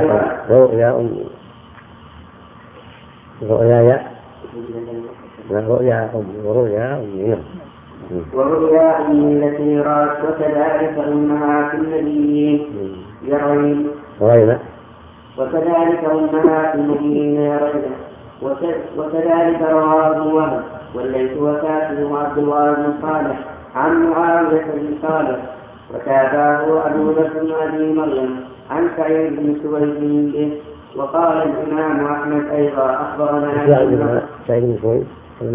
ورؤيا أمي التي رأت وكذلك أمهات النبيين يرين وكذلك أمهات النبيين يرين وكذلك رواه وهب والليث وكاتب عبد الله بن صالح عن معاوية بن صالح وتابعه أبو بكر بن أبي مريم عن سعيد بن سويد به. وقال الإمام أحمد أيضا أخبرنا سعيد بن سويد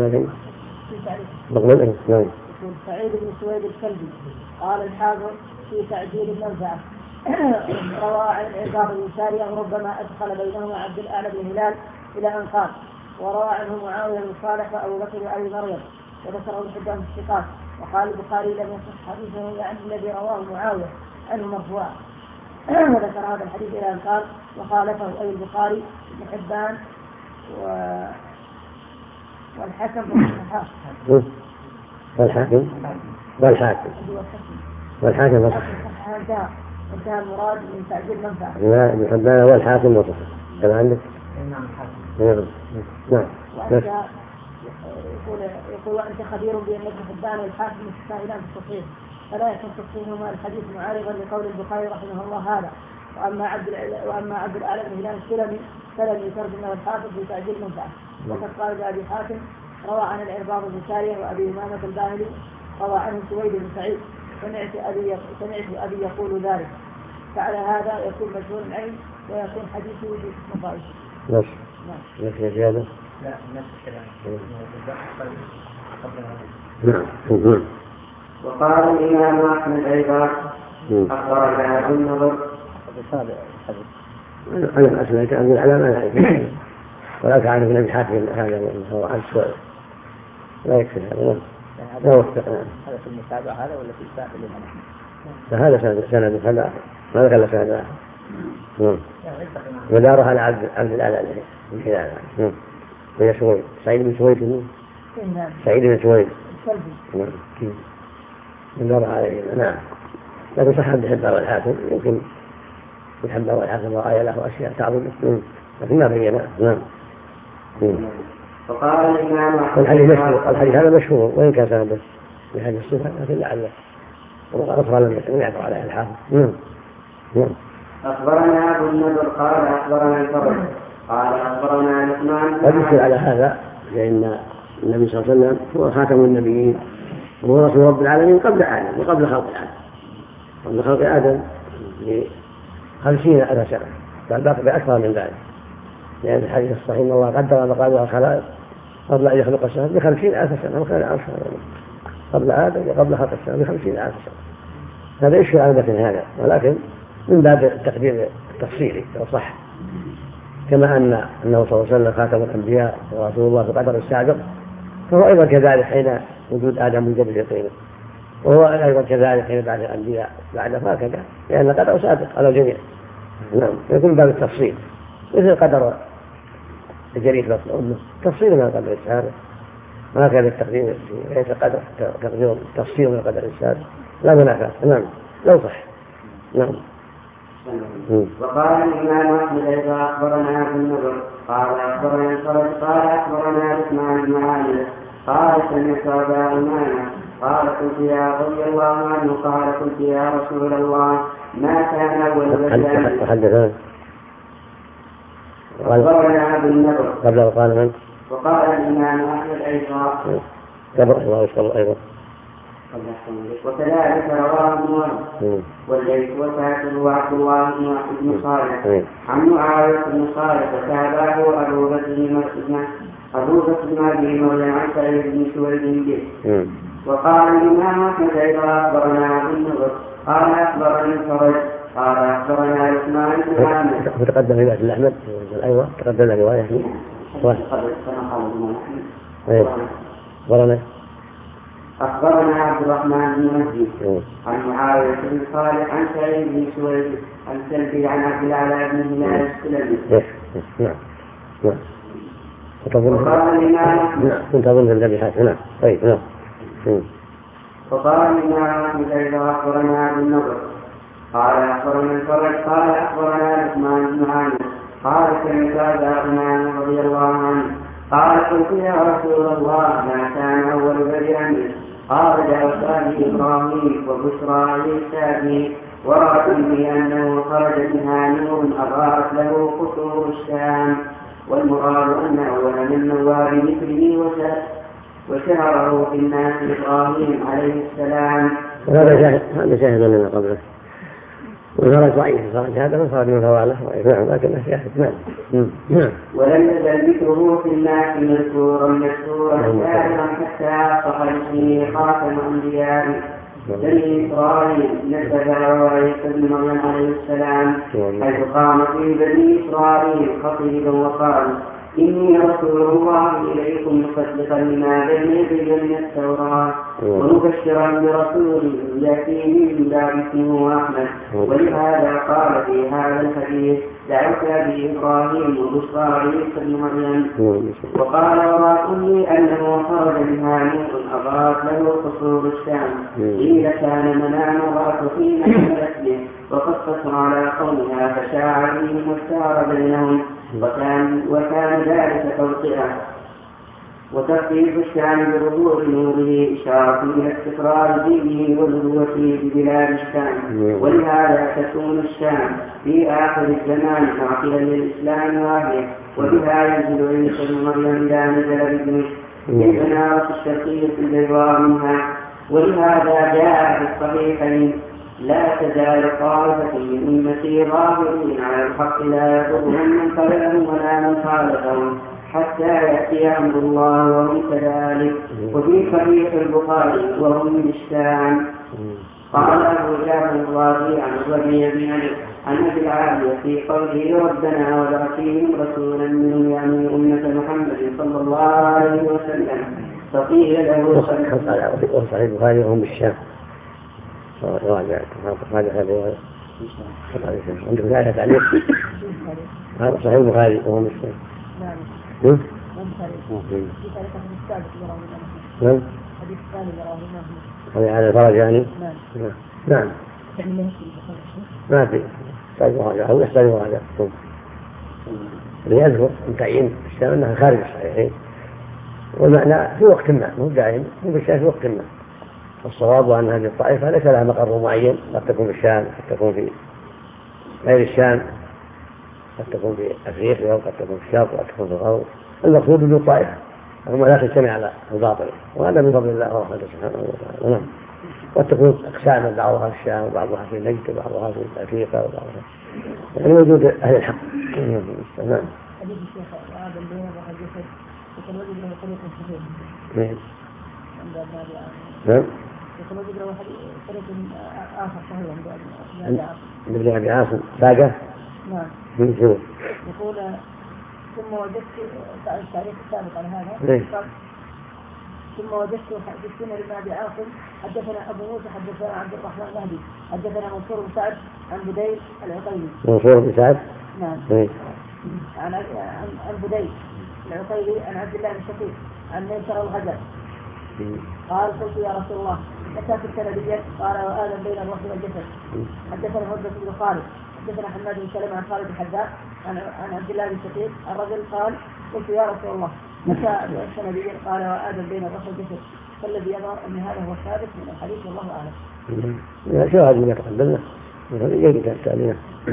سعيد بن سويد الكلبي قال الحافظ في تعجيل المنفعة روى عن العباد بن سارية ربما أدخل بينهما عبد الأعلى بن هلال إلى أن قال وروى عنه معاوية بن صالح وأبو بكر وأبي مريم وذكره الحجام في الثقات. وقال البخاري لم يصح حديثه يعني الذي رواه معاوية عنه مرفوعا وذكر هذا الحديث إلى أن قال وخالفه أي البخاري بن حبان والحكم انتهى المراد من تعجيل منفعة. لا ابن حبان والحاكم وصفه كما عندك. نعم. يقول وأنت خبير بأن ابن حبان والحاكم متساهلان في التصحيح فلا يكون تصحيحهما الحديث معارضا لقول البخاري رحمه الله هذا. وأما عبد الأعلى بن هلال السلمي فلم يترجم الحافظ في تعجيل منفعة. وقد قال أبي حاتم روى عن العرباض بن سارية وأبي إمامة الباهلي روى عنه سويد بن سعيد سمعت أبي يقول ذلك. فعلى هذا يكون مجهول العلم ويكون حديثه مضاعف. نفس زيادة. لا نفس الكلام. نعم. وقال الإمام أحمد أيضا أخبرنا أبو النضر أنا أسمعت أن العلامة لا ولا تعرف النبي حاتم هذا هو عن سؤال لا يكفي هذا لا وفق. هذا في المتابعة هذا ولا في الساحل هذا سند هذا ما ذكر سند آخر. ودارها على عبد الأعلى من خلال وهي سويد سعيد بن سويد سعيد بن سويد ودارها عليه. نعم. لكن صح عند الحبان والحاكم، يمكن الحبان والحاكم رأي له أشياء تعظم لكن ما بينها. نعم. وقال الإمام الحديث هذا مشهور وإن كان سنده بهذه الصفة، لكن لعله أخرى لم يعثر عليها الحافظ. نعم. أخبرنا أبو النضر قال أخبرنا الفضل قال أخبرنا لقمان. قد يشكل على هذا لأن النبي صلى الله عليه وسلم هو خاتم النبيين وهو رسول رب العالمين قبل آدم وقبل خلق آدم، قبل خلق آدم ب50,000 سنة، بل باقي بأكثر من ذلك، لأن الحديث الصحيح أن الله قدر مقادير الخلائق قبل أن يخلق السماء ب50,000 سنة، وكان عرشه قبل آدم وقبل خلق السماء ب50,000 سنة. هذا يشكل على مثل هذا، ولكن من باب التقدير التفصيلي لو صح، كما أنه صلى الله عليه وسلم خاتم الأنبياء ورسول الله في قدر السابق، فهو أيضا كذلك حين وجود آدم من قبل يقينه، وهو أيضا كذلك حين بعد الأنبياء بعده هكذا، لأن قدر سابق على الجميع. نعم. يكون باب التفصيل مثل قدر الجريد بطن أمه تفصيل من قدر السابق، وهكذا التقدير ليس قدر تقدير تفصيل من قدر السابق لا منافاة. نعم لو صح. نعم. وقال الإمام أحمد أيضا أخبرنا أبو النضر قال أخبرنا الفرج قال أخبرنا عثمان بن عامر قال سمعت أبا أمامة قال قلت يا رضي الله عنه قال قلت يا رسول الله ما كان أول بدء أخبرنا أبو النضر قبل وقال من؟ وقال الإمام أحمد أيضا قبل الله يسأل أيضا وكذلك رواه ابن وهب والليث وسعد وعبد الله بن صالح عن معاوية بن صالح وتابعه أبو بكر بن أبي مريم عن سعيد بن سويد به. وقال الإمام أحمد أيضا أخبرنا أبو النضر قال أخبرني الفرج قال أخبرنا عثمان بن عامر. تقدم رواية أحمد أيوة تقدم رواية أحمد. أخبرنا عبد الرحمن بن مهدي عن معاوية بن صالح عن سعيد بن سويد عن سلبي عن عبد الأعلى بن هلال السلمي. نعم. وقال الإمام كنت أظن الذبيحات. نعم. طيب. نعم. وقال الإمام أحمد أيضا أخبرنا أبو النضر قال أخبرنا الفرج قال أخبرنا عثمان بن عامر قال سمعت أبا أمامة رضي الله عنه قال قلت يا رسول الله ما كان أول بدء قال جاء إبراهيم وبشرى عيسى ورأت به أنه خرج منها نور أضاءت له قصور الشام، والمراد أن أول من نوار مثله وشهره في الناس إبراهيم عليه السلام. هذا شاهد لنا قبله، وخرج ضعيف خرج هذا من خرج من فواله نعم، لكن شاهد. نعم. ولم يزل ذكره في الناس مذكورا دائما حتى أصبح اسمه خاتم الأنبياء بني إسرائيل نسبه عيسى بن مريم عليه السلام، حيث قام في بني إسرائيل خطيبا وقال إني رسول الله إليكم مصدقا لما بين يدي من التوراة ومبشرا برسول يأتي من بعد اسمه أحمد. ولهذا قال في هذا الحديث دعوت بإبراهيم وبشرى عيسى بن مريم. وقال ورأتني أنه خرج منها نور أضاءت له قصور الشام، قيل كان منام رأت حين حملت به وقصت على قومها فشاع بهم واستار بينهم، وكان ذلك توطئة وتخفيف الشام بظهور نوره إشارة إلى استقرار دينه ونبوته ببلاد الشام، ولهذا تكون الشام في آخر الزمان معقلا للإسلام وأهله، وبها ينزل عيسى بن مريم إذا نزل بدمشق من بنارة الشرقية البيضاء منها. ولهذا جاء في الصحيحين لا تزال طائفة من أمتي ظاهرين على الحق لا يضرهم من قبلهم ولا من خالفهم حتى يأتي أمر الله وهم كذلك. وفي صحيح البخاري وهم من الشام. قال أبو جعفر الرازي عن الربيع بن علي عن أبي العالية في قوله ربنا وبعث فيهم رسولا منهم يعني أمة محمد صلى الله عليه وسلم، فقيل له صحيح البخاري وهم بالشام. راجع هذا عندك ذلك تعليق هذا صحيح البخاري وهم بالشام. نعم. هذه على الفرج يعني. نعم. يعني ما يكون ما في يحتاج مراجعة أو يحتاج مراجعة ليذكر من تعيين الشام أنها خارج الصحيحين، والمعنى في وقت ما مو دائم، مو بالشام في وقت ما. الصواب أن هذه الطائفة ليس لها مقر معين، قد تكون في الشام، قد تكون في غير الشام، قد تكون في أفريقيا، وقد تكون في الشرق، وقد تكون في الغرب. المقصود وجود طائفة ثم لا تجتمع على الباطل، وهذا من فضل الله ورحمته سبحانه وتعالى. نعم. قد تكون أقسام، بعضها في الشام وبعضها في نجد وبعضها في أفريقيا وبعضها يعني وجود أهل الحق. نعم. حديث الشيخ آدم بين الرحى الجسد يتوجد له طريق صحيح. نعم. يتوجد له طريق آخر صحيح عند ابن أبي عاصم باقة. نعم. يقول ثم وجدت التاريخ السابق على هذا. ثم وجدت حدثنا لابن أبي عاصم حدثنا أبو موسى حدثنا عبد الرحمن المهدي حدثنا منصور بن سعد عن بديل العقيلي. منصور بن سعد. نعم. عن بديل العقيلي عن عبد الله بن شقيق عن ميسر الغزل قال قلت يا رسول الله متى كنت نبيا؟ قال وآدم بين الروح والجسد. حدثنا عبدة بن خالد حدثنا حماد بن سلمة عن خالد الحذاء عن عبد الله بن شقيق الرجل قال قلت يا رسول الله متى كنت نبيا؟ قال وآدم بين الروح والجسد. فالذي يظهر أن هذا هو الثابت من الحديث والله أعلم. شو هذا ما تقدمنا يجب التأمين.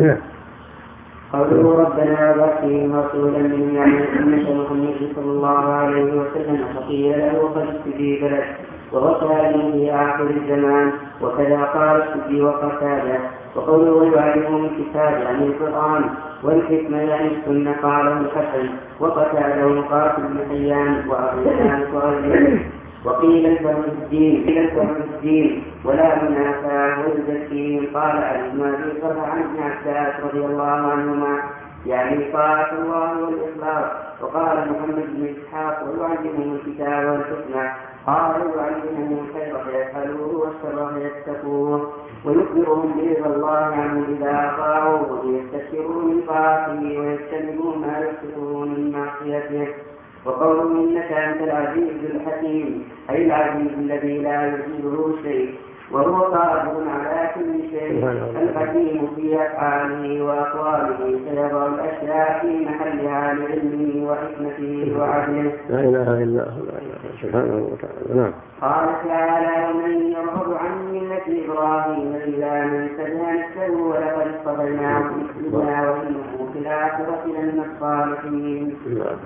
قوله ربنا وبعثهم رسولا منهم يعني أمة محمد صلى الله عليه وسلم فقيل له قد استجيب لك ووقع في آخر الزمان وكذا قال السدي وقتاده. وقوله ويعلمهم الكتاب يعني القرآن والحكمة يعني السنة قاله الحسن وقتاده قاتل بن حيان وأبيان وغيره. وقيل الفهم الدين ولا منافاه ويزكيهم. قال علي بن ابي طلحه عن ابن عباس رضي الله عنهما يعني طاعة الله والإخلاص. وقال محمد بن إسحاق ويعلمهم الكتاب والحكمة قال يعلمهم الخير فيفعلوه والشر فيتقوه ويخبرهم برضا الله عنه إذا أطاعوه ويستكبروا من طاعته ويجتنبوا ما يكفرون من معصيته. وقوله إنك أنت العزيز الحكيم أي العزيز الذي لا يعجزه شيء وهو قادر على كل شيء الحكيم في أفعاله وأقواله فيضع الأشياء في محلها لعلمه وحكمته وعدله. لا إله إلا هو سبحانه وتعالى. نعم. قال تعالى ومن يرغب عن ملة إبراهيم إلا من سفه نفسه ولقد اصطفيناه في الدنيا وإنه في الآخرة لمن الصالحين.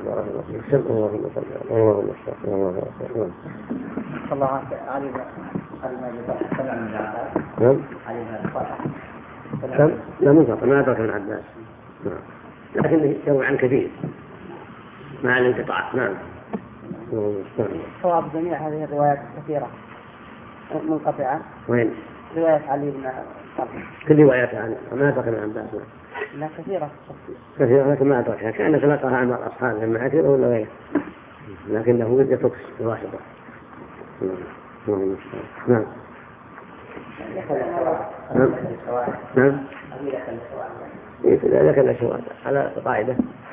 الله علي لا منطق ما أدرك من عباس لكن يروي عن كثير مع الانقطاع. نعم. صواب جميع هذه الروايات كثيرة منقطعة. وين؟ رواية علي بن كل روايات عنه ما أدرك من عباس. لا كثيرة لكن ما أدركها كأنك لقاها عن الأصحاب لما عثر ولا غيره لكنه يترك الواسطة. نعم. نعم. إذا ذكر الأشواط على قاعدة.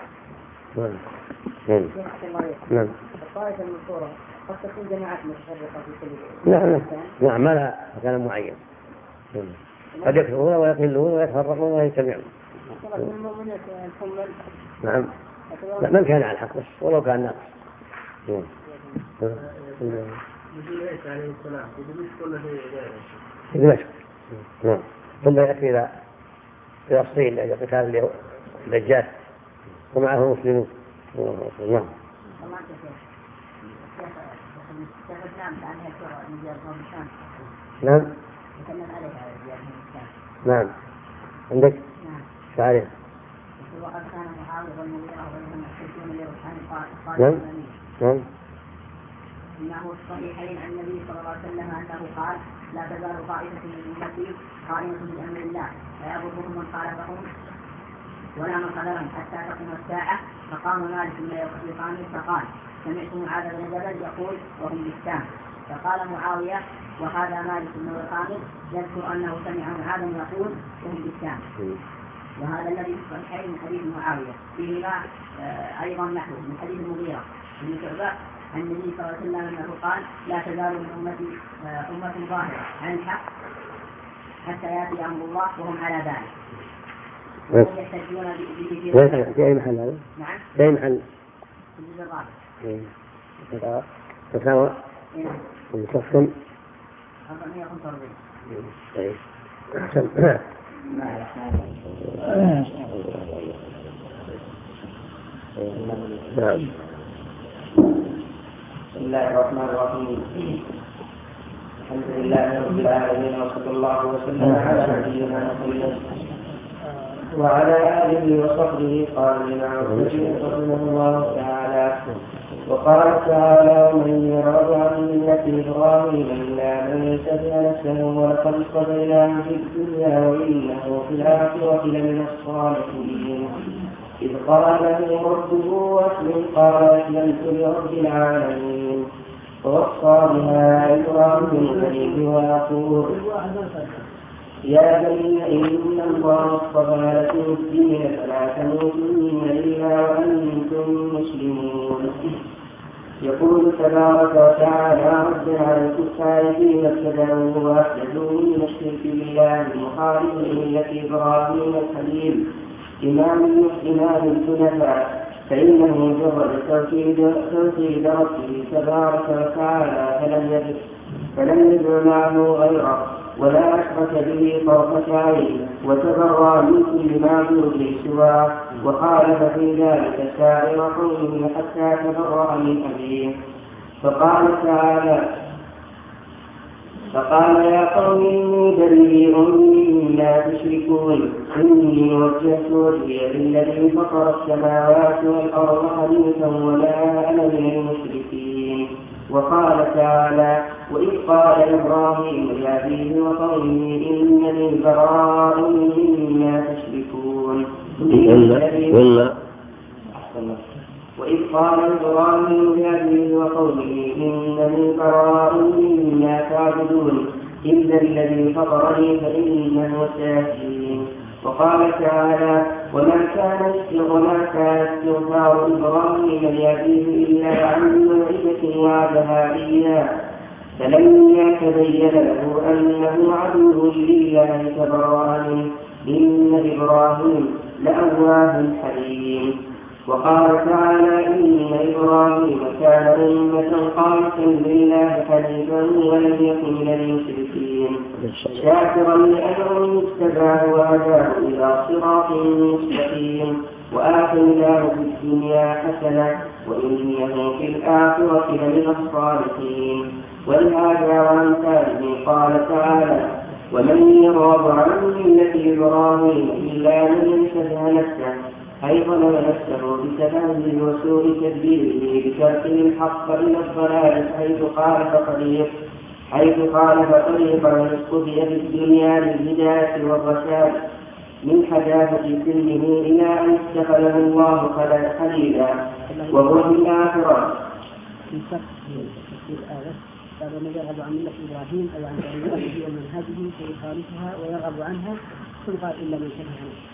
نعم. الطائفة المنصورة قد تكون جماعات متفرقة في كل. نعم ما لها مكان معين. قد يكثرون ويقلون ويتفرقون ويجتمعون. نعم. من كان على الحق بس ولو كان ناقص. عليه السلام في دمشق. نعم. ثم يأتي إلى فلسطين لقتال الدجال ومعه مسلمون. نعم. نعم. نعم. عندك تعرف. وقد كان معاوية والمغيرة وغيرهم يحتجون لروحان نعم. نعم. إنه الصحيحين عن النبي صلى الله عليه وسلم أنه قال لا تزال طائفة من أمتي قائمة بأمر الله لا يضرهم من خالفهم ولا من خذلهم حتى تقوم الساعة. فقام مالك بن يقظان فقال سمعت معاذ بن جبل يقول وهم بالشام. فقال معاوية وهذا مالك بن يقظان يذكر أنه سمع معاذ يقول وهم بالشام. وهذا الذي في الصحيحين من حديث معاوية فيهما أيضا نحو من حديث المغيرة بن شعبة عن النبي صلى الله عليه وسلم أنه قال لا تزال من أمتي أمة ظاهرة عن الحق حتى يأتي أمر الله وهم على ذلك. وهم يحتجون في أي محل هذا؟ نعم. في أي محل؟ في الجزء الرابع. تساوى. ومكفن. 445. طيب. أحسن. نعم. بسم الله الرحمن الرحيم. الحمد لله رب العالمين وصلى الله وسلم على نبينا محمد وعلى آله وصحبه. قال الإمام الشافعي رحمه الله تعالى: وقال تعالى: ومن يرغب عن ملة إبراهيم إلا من سفه نفسه ولقد اصطفيناه في الدنيا وإنه في الآخرة لمن الصالحين. إذ قال له ربه أسلم قال أسلمت لرب العالمين. ووصى بها إبراهيم بنيه ويقول: يا بني إن الله اصطفى لكم الدين فلا تموتن إلا وأنتم مسلمون. يقول تبارك وتعالى: رد على الكفار فيما ابتدعوه وأحدثوا من الشرك بالله المخالف لملة إبراهيم الحليم إمام الحنفاء، فإنه مجرد توحيد ربه تبارك وتعالى فلم يدع معه غيره ولا أشرك به طرفة عين، وتبرأ من كل معبود سواه، وخالف في ذلك سائر قومه حتى تبرأ من أبيه. فقال تعالى: فقال يا قوم إني بريء مما تشركون إني وجهت وجهي للذي فطر السماوات والأرض حنيفا وما أنا من المشركين. وقال تعالى: وإذ قال إبراهيم لأبيه وقومه إنني براء مما تشركون. وإذ قال إبراهيم لأبيه وقومه إنني براء مما تعبدون إلا الذي فطرني فإنه سيهدين. وقال تعالى: وما كان استغفار إبراهيم لأبيه إلا عن موعدة وعدها إياه فلما تبين له أنه عدو لله تبرأ منه إن إبراهيم لأواه حليم. وقال تعالى: إن إبراهيم كان أمة قانتا لله حنيفا ولم يكن من المشركين شاكرا لأنعمه اجتباه وهداه إلى صراط مستقيم وآتيناه في الدنيا حسنة وإنه في الآخرة لمن الصالحين. ولهذا وأمثاله قال تعالى: ومن يرغب عن ملة إبراهيم إلا من شبه نفسه أي ظلم نفسه بتباهي وسوء تدبيره بتركه الحق إلى الضلال حيث خالف طريقا اصطفي في الدنيا للهداية والرشاد من حداثة سنه إلى أن اتخذه الله خليلا وهو في الآخرة. ومن يرغب عن ملة إبراهيم أي عن طريقته ومنهجه فيخالفها ويرغب عنها تلقى إلا من شبه نفسه.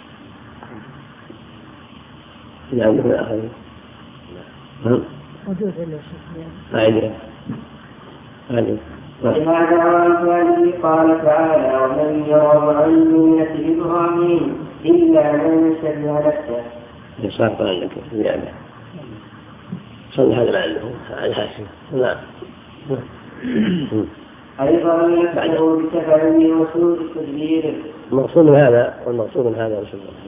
نعم من آخر ولهذا وأمثاله قال تعالى: ومن يرغب عن ملة إبراهيم إلا من شبه نفسه. يصار عندك زيادة صلى هذا لعله الحاسم. نعم. أيضا يفعله بتفعله وسوء تدبيره. المقصود هذا والمقصود من هذا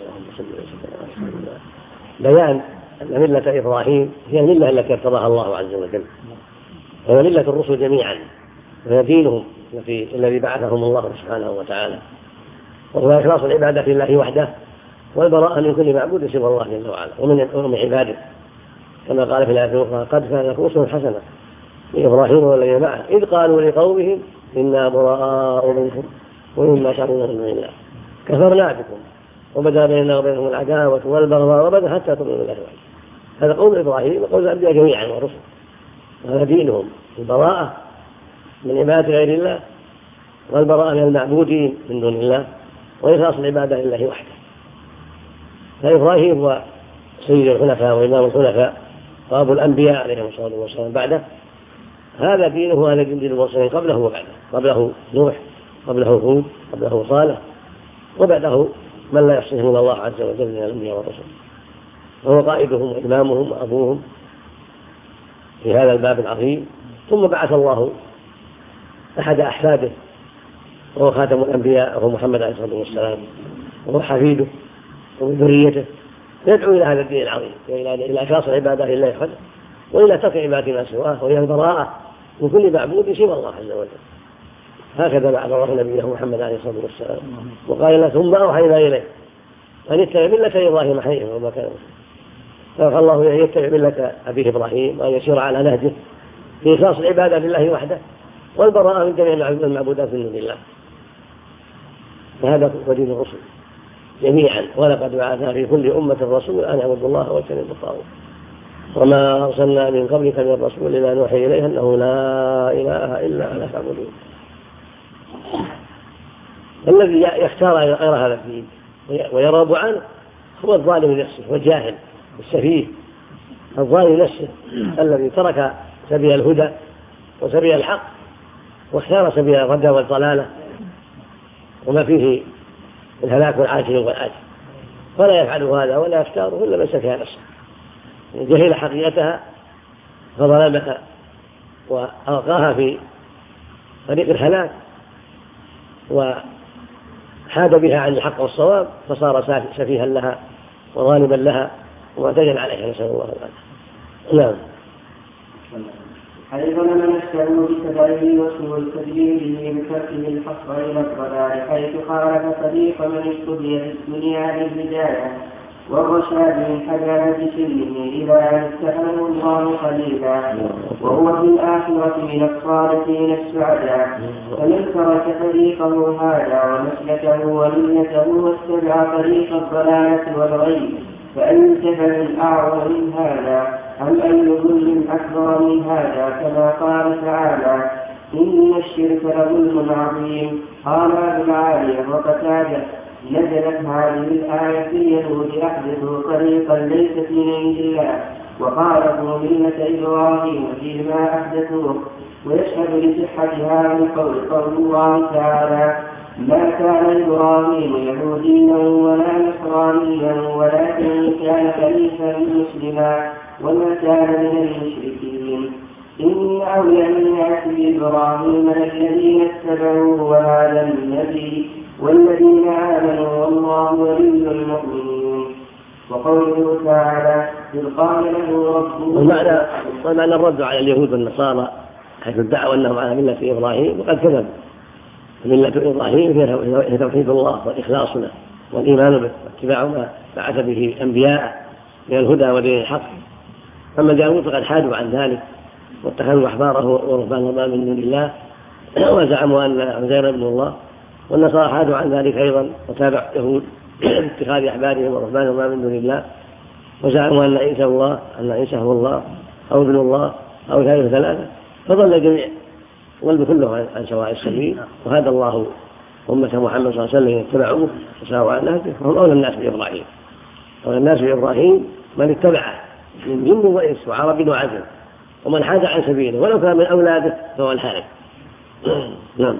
بيان أن ملة إبراهيم هي الملة التي ارتضاها الله عز وجل، وهي ملة الرسل جميعا، وهي دينهم الذي بعثهم الله سبحانه وتعالى، وهو إخلاص العبادة لله وحده والبراءة من كل معبود سوى الله جل وعلا ومن عباده، كما قال في الآية الأخرى: قد كان لكم أسوة حسنة لإبراهيم والذين معه إذ قالوا لقومهم إنا براء منكم ومما تعبدون من دون الله كفرنا بكم وبدا بيننا وبينهم العداوة والبغضاء وبدا حتى تؤمنوا بالله وحده. هذا قول إبراهيم وقول الأنبياء جميعا والرسل، وهذا دينهم البراءة من عبادة غير الله والبراءة من المعبودين من دون الله وإخلاص العبادة لله وحده. فإبراهيم هو سيد الحنفاء وإمام الحنفاء وأبو الأنبياء عليهم الصلاة والسلام بعده. هذا دينه وهذا دين المرسلين قبله وبعده، قبله نوح قبله هود، قبله صالح، وبعده من لا يحصيهم إلا الله عز وجل من الأنبياء والرسل، وهو قائدهم وإمامهم وأبوهم في هذا الباب العظيم. ثم بعث الله أحد أحفاده وهو خاتم الأنبياء وهو محمد عليه الصلاة والسلام، وهو حفيده ومن ذريته، يدعو إلى هذا الدين العظيم، إلى إخلاص العبادة لله وحده، وإلى ترك عبادة ما سواه، وهي البراءة من كل معبود سوى الله عز وجل. هكذا بعث الله نبيه محمد عليه الصلاة والسلام، وقال له ثم أوحينا إليه أن يتبع ملة إبراهيم حنيفا وما كان فأوحى الله إليه يتبع ملة أبيه إبراهيم وأن يسير على نهجه في إخلاص العبادة لله وحده والبراءة من جميع المعبودات من دون الله. فهذا هو دين الرسل جميعا، ولقد بعثنا في كل أمة رسول أن اعبدوا الله واجتنبوا الطاغوت وما أرسلنا من قبلك من رسول إلا نوحي إليه أنه لا إله إلا أنا فاعبدون. الذي يختار غير هذا الدين ويرغب عنه هو الظالم لنفسه والجاهل السفيه، الظالم لنفسه الذي ترك سبيل الهدى وسبيل الحق واختار سبيل الردى والضلالة وما فيه الهلاك والعاجل والآجل، فلا يفعل هذا ولا يختاره إلا من سفه نفسه، جهل حقيقتها فظلمها وألقاها في طريق الهلاك وحاد بها عن الحق والصواب فصار سفيها لها وظالما لها ومعتدلا عليها، نسأل الله العافية. نعم. حيث لم نشتغل بتبعه وسوء تدبيره بتركه الحصر إلى الضلال، حيث خالف طريق من ابتلي في الدنيا للهداية والرشاد من حجر بسنه إلى أن اتخذه الله خليلا، وهو في الآخرة من الصالحين السعداء. فمن ترك طريقه هذا ومسلكه وملته واتبع طريق الضلالة والغي فأي جهل أعظم من هذا أم أي ظلم أكبر من هذا، كما قال تعالى إن الشرك لظلم عظيم. قال أبو العالية وقتادة نزلت هذه الآية في اليهود أحدثوا طريقا ليست من عند الله وخالفوا ملة إبراهيم فيما أحدثوه. ويشهد لصحة هذا القول قول الله تعالى ما كان إبراهيم يهوديا ولا نصرانيا ولكن كان حنيفا مسلما وما كان من المشركين. إن أولى الناس بإبراهيم الذين اتبعوه وهذا النبي والذين آمنوا والله ولي المؤمنين. وقوله تعالى إذ قال له ربه ومعنى الرد على اليهود والنصارى حيث ادعوا أنهم على ملة إبراهيم وقد كذب. ملة إبراهيم هي توحيد الله والإخلاص له والإيمان به واتباع ما بعث به أنبياء من الهدى ودين الحق. أما اليهود فقد حادوا عن ذلك واتخذوا أحباره ورهبانهم من دون الله وزعموا أن عزير ابن الله، والنصارى حادوا عن ذلك أيضا وتابع يهود اتخاذ أحبارهم ورهبانهم من دون الله وزعموا أن عيسى هو الله أو ابن الله أو ثالث ثلاثة، فضل الجميع والب كله عن سواء السبيل. وهذا الله أمة محمد صلى الله عليه وسلم اتبعوه وساروا على نهجه فهم أولى الناس بإبراهيم. أولى الناس بإبراهيم من اتبعه من جن وإنس وعرب وعجم، ومن حاد عن سبيله ولو كان من أولاده فهو الحارث. نعم.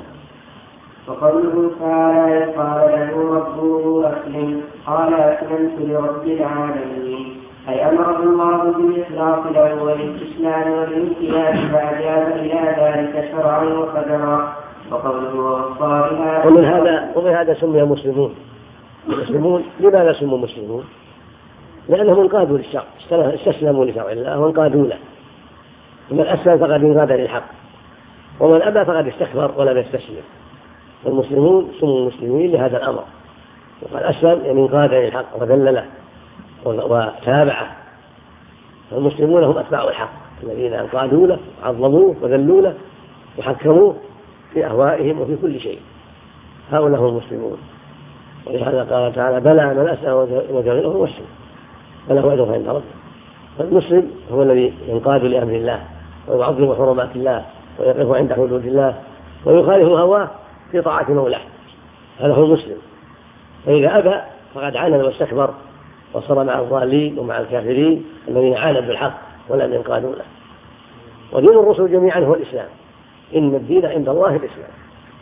وقوله تعالى قال له ربه أسلم قال أسلمت لرب العالمين، أي أمره الله بالإخلاص له والاستسلام والانقياد فأجاب إلى ذلك شرعا وقدرا. وقوله والصالحات ومن هذا سمي مسلمون. لماذا سموا مسلمون؟ لأنهم انقادوا للشرع، استسلموا لشرع الله وانقادوا له. ومن أسلم فقد انقاد للحق، ومن أبى فقد استكبر ولم يستسلم. والمسلمون سموا مسلمين لهذا الأمر، وقد أسلم يعني انقاد للحق وذلله وتابعه. والمسلمون هم أتباع الحق الذين انقادوا له وعظموه وذلوا له وحكموه في أهوائهم وفي كل شيء، هؤلاء هم المسلمون. ولهذا قال تعالى بلى من أسلم وجعله هو مسلم فله أجر عند ربه. فالمسلم هو الذي ينقاد لأمر الله ويعظم حرمات الله ويقف عند حدود الله ويخالف هواه في طاعة مولاه، هذا هو المسلم. فإذا أبى فقد عاند واستكبر وصار مع الضالين ومع الكافرين الذين عاندوا بالحق ولم ينقادوا له. ودين الرسل جميعا هو الإسلام، إن الدين عند الله الإسلام.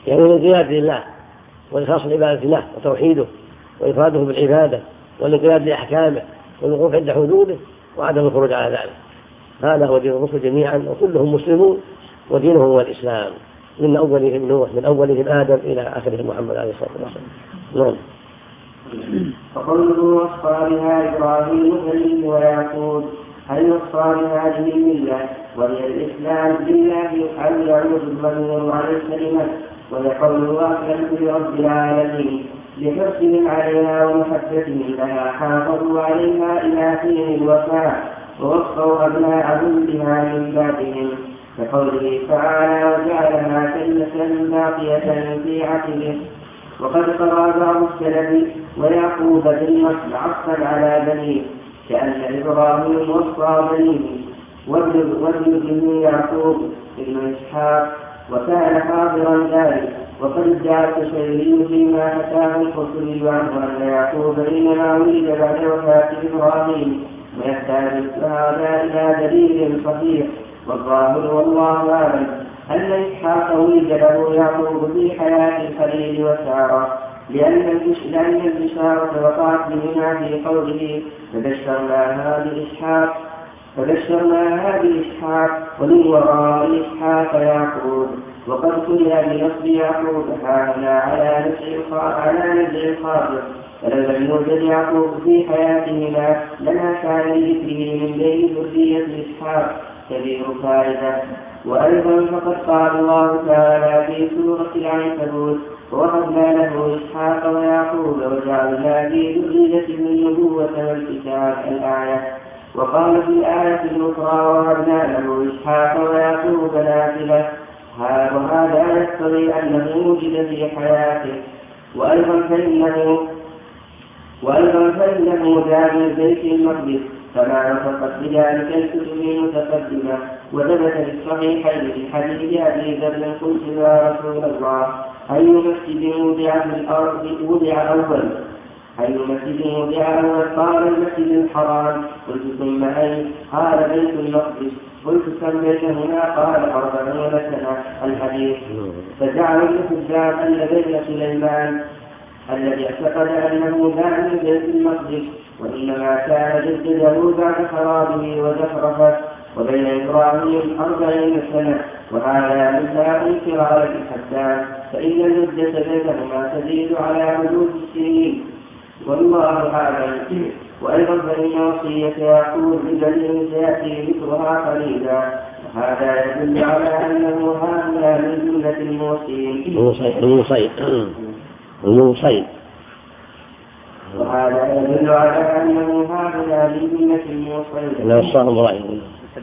يعني الانقياد لله وإخلاص العبادة له وتوحيده وإفراده بالعبادة والانقياد لأحكامه والوقوف عند حدوده وعدم الخروج على ذلك. هذا هو دين الرسل جميعا وكلهم مسلمون ودينهم هو الإسلام من أولهم نوح من أولهم آدم إلى آخرهم محمد عليه الصلاة والسلام. نعم. فقوله وصى بها إبراهيم بنيه ويعقوب أي وصى بهذه الملة وهي الإسلام بالله أن يعود الضمير على الكلمة وهي قوله أسلمت لرب العالمين لحرصهم عليها ومحبتهم لها حافظوا عليها إلى حين الوفاة ووصوا أبناءهم بها من بعدهم كقوله تعالى وجعلها كلمة باقية في عقبه. وقد قرأ بعض السلف ويعقوب بالنصر عطفا على بنيه كأن إبراهيم وصى بنيه وابن ابنه يعقوب ابن إسحاق وكان حاضرا ذلك. وقد ادعى التشيعي فيما حكاه القرطبي عنه أن يعقوب إنما ولد بعد وفاة إبراهيم ويحتاج هذا إلى دليل صحيح والظاهر والله أعلم أن إسحاق ولد له يعقوب في حياة الخليل وسارة لأن البشارة وقعت بهما في قوله فبشرناها بإسحاق ومن وراء إسحاق يعقوب. وقد قرئ بنصب يعقوب هذا على نزع الخاطر فلو لم يوجد يعقوب في حياتهما لما كان لذكره من بين ذرية إسحاق كبير فائدة. وأيضا فقد قال الله تعالى في سورة العنكبوت ووهبنا له إسحاق ويعقوب وجعلنا في ذريته النبوة والكتاب الآية. وقال في الآية الأخرى ووهبنا له إسحاق ويعقوب نافلة وهذا يقتضي أنه وجد في حياته. وأيضا فإنه جاء من بيت المقدس كما نطقت بذلك الكتب المتقدمة. وثبت في الصحيحين في حديث أبي ذر قلت يا رسول الله أي مسجد وضع في الأرض أي مسجد وضع أول؟ قال المسجد الحرام. قلت ثم أي؟ قال بيت المقدس. قلت كم بيت هنا؟ قال 40 سنة. الحديث. فجعل الحجاج أن بين سليمان الذي اعتقد أنه لا من بيت المقدس وإنما كان جدده بعد خرابه وزخرفه وبين إبراهيم 40 سنة وهذا مما أنكر على الحسان فإن المدة بينهما تزيد على حدود السنين والله أعلم. وأيضا فإن وصية يعقوب ببنيه سيأتي ذكرها قليلا وهذا يدل على أنه هذا من جملة الموصين وهذا يدل على أنه هذا من جملة الموصين. لا الصاحب رأيه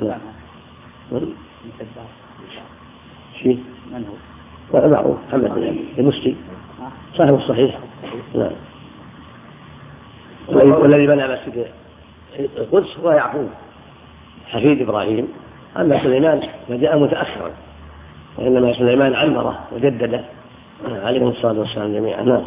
شيء من هو؟ لا معه محمد المسلم صاحب الصحيح. نعم. والذي بنى مسجد القدس هو يعقوب حفيد إبراهيم. أما سليمان فجاء متأخرا وإنما سليمان عمره وجدده عليه الصلاة والسلام جميعا. نعم.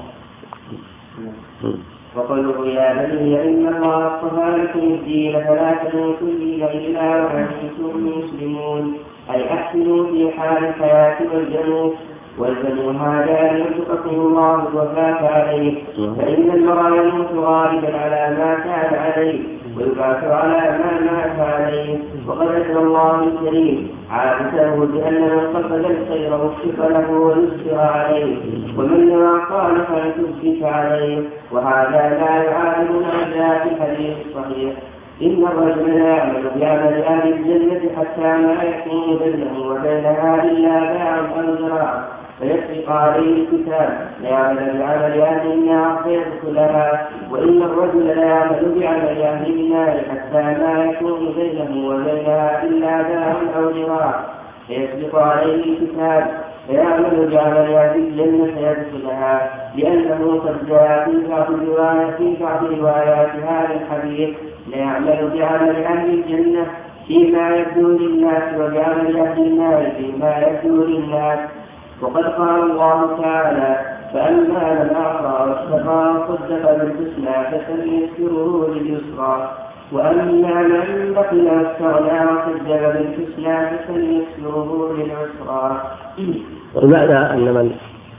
وقوله يا بني إن الله اصطفى لكم الدين فلا تموتن إلا وأنتم مسلمون أي أحسنوا في حال الحياة والجنوب هذا يرزقكم الله الوفاة عليه فإن المرء يموت غالبا على ما كان عليه ويبعث على ما مات عليه. وقد أجرى الله الكريم عادته بأن من قصد الخير وفق له ويسر عليه ومن قال فلتثبت عليه وهذا لا يعارضنا جاء في الحديث الصحيح إن الرجل لا يعمل بعمل أهل الجنة حتى ما يكون بينه وبينها إلا باع أو زراع فيسبق عليه الكتاب ليعمل بعمل أهل النار فيدخلها. وإن الرجل لا يعمل بعمل أهل النار حتى ما يكون بينه وبينها إلا باع أو زراع فيسبق عليه الكتاب فيعمل بعمل أهل الجنة فيدخلها. لأنه قد جاء في بعض روايات هذا الحديث ليعمل بعمل أهل الجنة فيما يبدو للناس وبعمل أهل النار فيما يبدو للناس. وقد قال الله تعالى فأما من أعطى واتقى وصدق بالحسنى فسنيسره لليسرى وأما من بخل واستغنى وكذب بالحسنى فسنيسره للعسرى. والمعنى أن من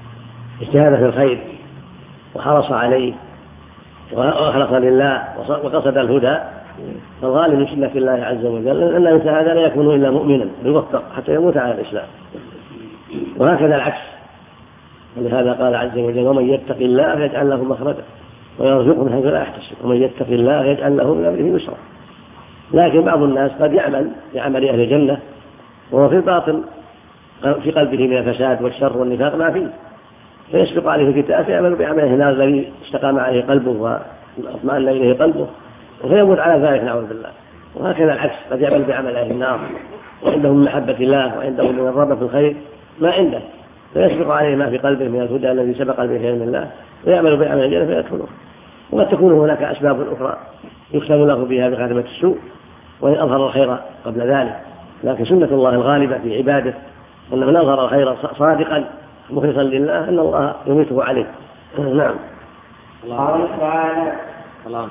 اجتهاد في الخير وحرص عليه وأخلص لله وقصد الهدى، فالغالب من سنة الله عز وجل أن مثل هذا لا يكون إلا مؤمنا يوفق حتى يموت على الإسلام، وهكذا العكس. ولهذا قال عز وجل: ومن يتق الله يجعل له مخرجا ويرزقه من حيث لا يحتسب، ومن يتق الله يجعل له من أمره يسرا. لكن بعض الناس قد يعمل بعمل أهل الجنة وهو في الباطن في قلبه من الفساد والشر والنفاق ما فيه، فيسبق عليه الكتاب فيعمل بعمله الذي استقام عليه قلبه واطمأن إليه قلبه وفيموت على ذلك نعوذ بالله. وهكذا العكس، قد يعمل بعمل أهل النار وعنده من محبة الله وعنده من الرغبة في الخير ما عنده، فيسبق عليه ما في قلبه من الهدى الذي سبق به علم الله ويعمل بعمل الجنة فيدخله. وقد تكون هناك أسباب أخرى يختم له بها بخاتمة السوء وإن أظهر الخير قبل ذلك، لكن سنة الله الغالبة في عباده أن من أظهر الخير صادقا مخلصا لله أن الله يميته عليه. نعم. الله تعالى. نعم.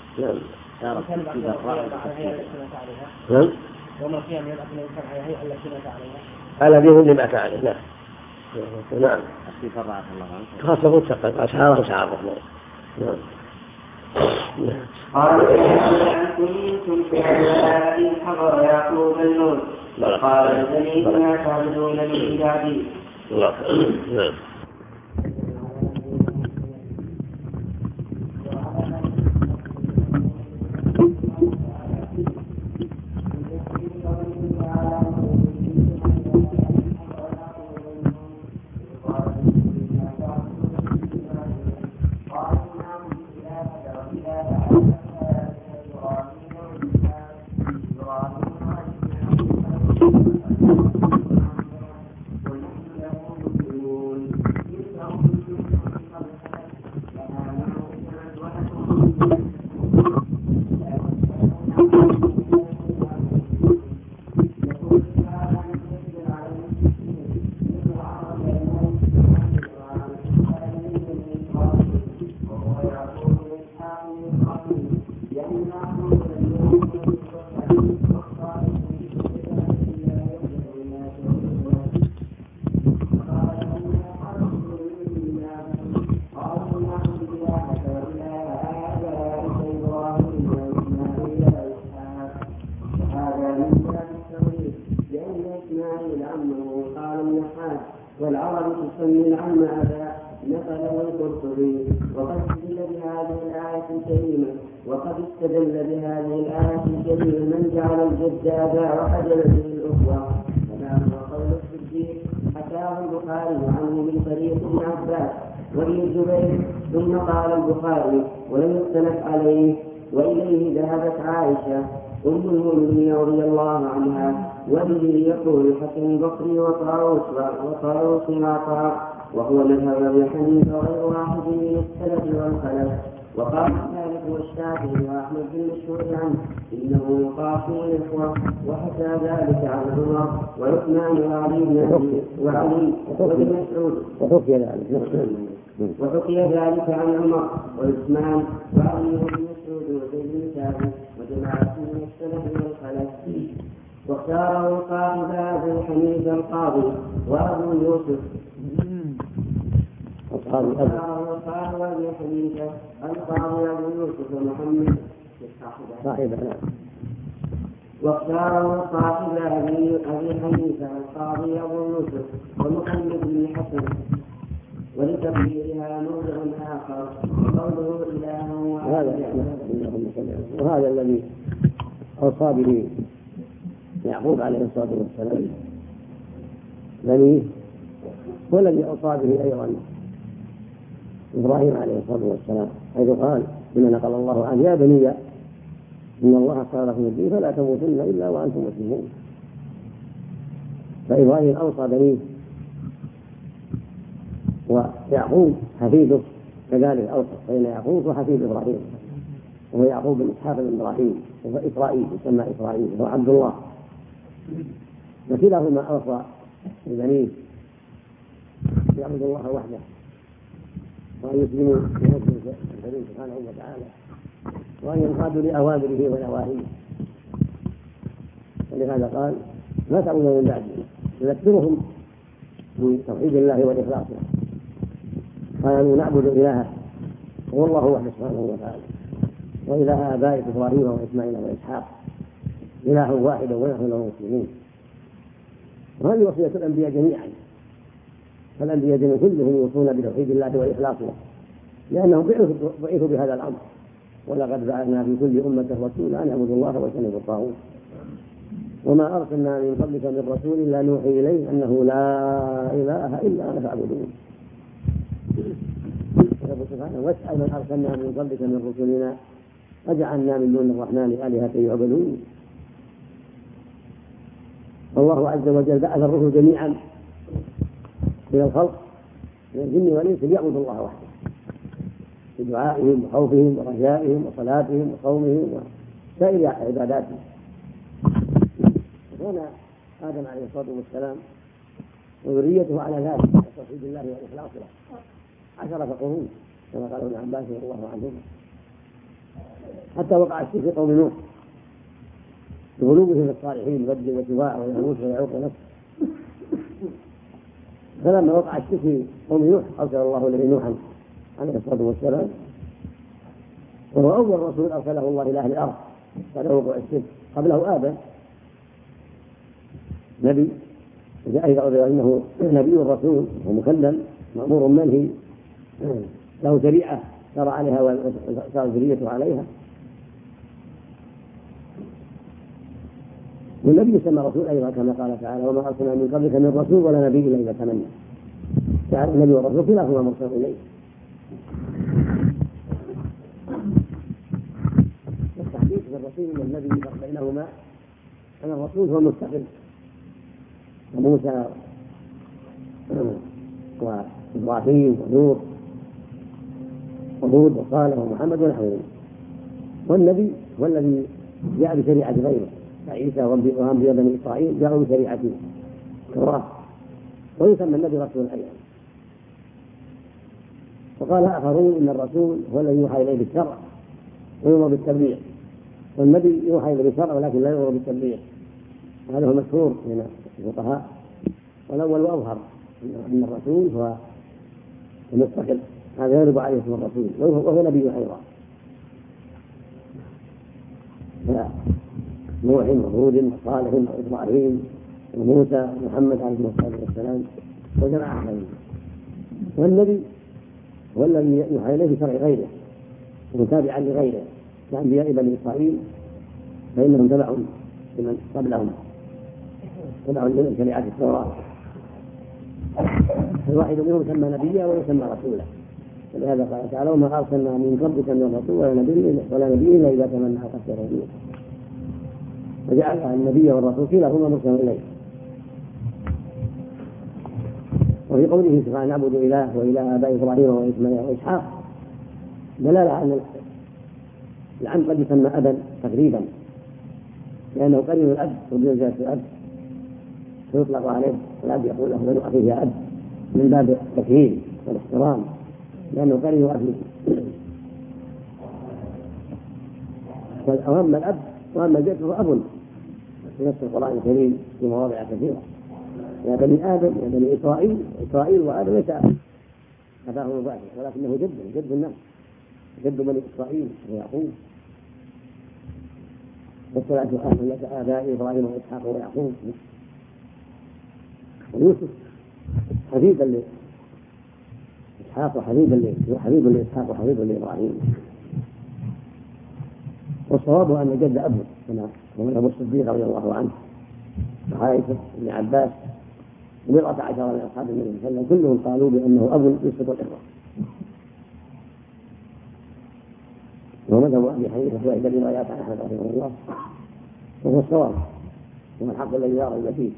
وما فيها من الأكل والفرح هي التي مات عليها الذي هم مات عليه. نعم. نعم. أخي فرعك الله عنك. خاصة تقل أشعار الرحمن. نعم. قال: كنتم شهداء إذ حضر يعقوب الموت قال: الذين ما تعبدون من عبادي. نعم. والعرب تسمي العم أبا نقله القرطبي. وقد استدل بهذه الآية الكريمة من جعل الجد أبا وحجب به الأخوة، كلام وقول الصديق حكاه البخاري عنه من طريق ابن عباس وابن الزبير. ثم قال البخاري ولم يختلف عليه وإليه ذهبت عائشة أم المؤمنين رضي الله عنها، وبه يقول الحسن البصري وطاووس وعطاء، وهو مذهب أبي حنيفة وغير واحد من السلف والخلف. وقال مالك والشافعي وأحمد بن مشهور عنه إنه يقاسم الإخوة، وحكى ذلك عن عمر وعثمان وعلي وابن مسعود. وحكي ذلك عن عمر وعثمان وعلي وابن مسعود وزيد بن ثابت وجماعة من السلف والخلف. واختاره صاحب أبي حنيفة القاضي وأبو يوسف. واختاره صاحب أبي حنيفة القاضي أبو يوسف ومحمد واختاره صاحب أبي حنيفة القاضي أبو يوسف ومحمد بن حسن. ولتقديرها موضع آخر قوله إله وهذا الذي أوصى به يعقوب عليه الصلاة والسلام بنيه، هو الذي أوصى به أيضا إبراهيم عليه الصلاة والسلام، حيث قال بما نقل الله عنه: يا بني إن الله اصطفى لكم الدين فلا تموتن إلا وأنتم مسلمون. فإبراهيم أوصى بنيه، ويعقوب حفيده كذلك أوصى، فإن يعقوب وحفيد إبراهيم، وهو يعقوب بن إسحاق بن إبراهيم، وهو إسرائيل يسمى إسرائيل، وهو عبد الله. وكلاهما أوصى ببنيه يعبد الله وحده وأن يسلموا لنفسه الكريم سبحانه وتعالى، وأن ينقادوا لأوامره ونواهيه. ولهذا قال: ما تعبدون من بعده، يذكرهم بتوحيد الله والإخلاص له. قالوا نعبد إلهك هو الله وحده سبحانه وتعالى وإله آبائك إبراهيم وإسماعيل وإسحاق إله واحد ونحن له مسلمون. وهذه وصية الأنبياء جميعا، فالأنبياء جميعا كلهم يوصون بتوحيد الله وإخلاص له لأنهم بعثوا بهذا الأمر. ولقد بعثنا في كل أمة رسولا أن اعبدوا الله واجتنبوا الطاغوت وما أرسلنا من قبلك من رسول إلا نوحي إليه أنه لا إله إلا أنا فاعبدون. يقول سبحانه واسأل من أرسلنا من قبلك من رسلنا أجعلنا من دون الرحمن آلهة يعبدون. الله عز وجل بعث الرسل جميعا من الخلق من الجن والإنس ليعبدوا الله وحده بدعائهم وخوفهم ورجائهم وصلاتهم وصومهم وسائر عباداتهم. كان آدم عليه الصلاة والسلام وذريته على ذلك توحيد الله والإخلاص له 10 قرون كما قال ابن عباس رضي الله عنهما، حتى وقع الشرك في قوم نوح بغلوبهم الصالحين بدل وسواع ويغوث ويعوق ونسر. فلما وقع الشرك في قوم نوح أرسل الله إليه نوحا عليه الصلاة والسلام وهو أول رسول أرسله الله إلى أهل الأرض بعد وقوع الشرك. قبله آدم نبي جاء إلى أنه نبي ورسول ومكلم مأمور منهي له شريعة سار عليها وسار ذريته عليها. والنبي يسمى رسول أيضا كما قال تعالى وما أرسلنا من قبلك من رسول ولا نبي إلا إذا تمنى. تعالى النبي والرسول كلاهما مرسل إليه. والتحديث في الرسول والنبي فرق بينهما أن الرسول هو مستقل وموسى وإبراهيم ونوح وهود وصالح ومحمد ونحوهم، والنبي هو الذي جاء بشريعة غيره عيسى وأنبياء بني إسرائيل جاءوا بشريعة التوراة ويسمى النبي رسول أيضا. وقال آخرون إن الرسول هو الذي يوحى إليه بالشرع ويؤمر بالتبليغ، والنبي يوحى إليه بالشرع ولكن لا يؤمر بالتبليغ. هذا هو المشهور من الفقهاء. والأول وأظهر أن الرسول هو المستقل، هذا يرد عليه اسم الرسول وهو نبي أيضا. نوح وهود وصالح وإبراهيم وموسى ومحمد عليه الصلاة والسلام وجماعة آخرين. والنبي هو الذي يوحى إليه بشرع غيره ومتابعا لغيره كأنبياء بني إسرائيل فإنهم تبعوا لمن قبلهم تبعوا لمن شريعة التوراة. الواحد منهم يسمى نبيا ويسمى رسولا، ولهذا قال تعالى وما أرسلنا من قبلك من رسول ولا نبي إلا إذا تمنى ألقى الشيطان. وجعل النبي والرسول كلاهما مرسل إليه. وفي قوله سبحانه نعبد إله وإله آباء إبراهيم وإسماعيل وإسحاق دلالة على أن العم قد يسمى أبا تقريبا لأنه قريب الأب وبمنزلة الأب فيطلق عليه والأب يقول له بنو أخيه يا أب من باب التكريم والاحترام لأنه قريب أخيه. وأما الأب وأما الجد فهو أب في نفس القرآن الكريم في مواضع كثيرة. يا بني آدم يا بني إسرائيل وآدم ليس أباه مباشر ولكنه جد الناس جد بني إسرائيل ويعقوب. والصلاة أهل لك آباء إبراهيم وإسحاق ويعقوب. ويوسف حفيدا لإسحاق وحفيد لإسحاق وحفيد لإبراهيم. والصواب أن جد أبوه كما أبو الصديق رضي الله عنه وعائشة بن عباس و110 من أصحاب النبي صلى الله عليه وسلم كلهم قالوا بأنه أب يسقط الإخوة. ومذهب أبي حنيفة واحد الروايات عن أحمد رحمه الله وهو الصواب وهو الحق الذي لا ريب فيه.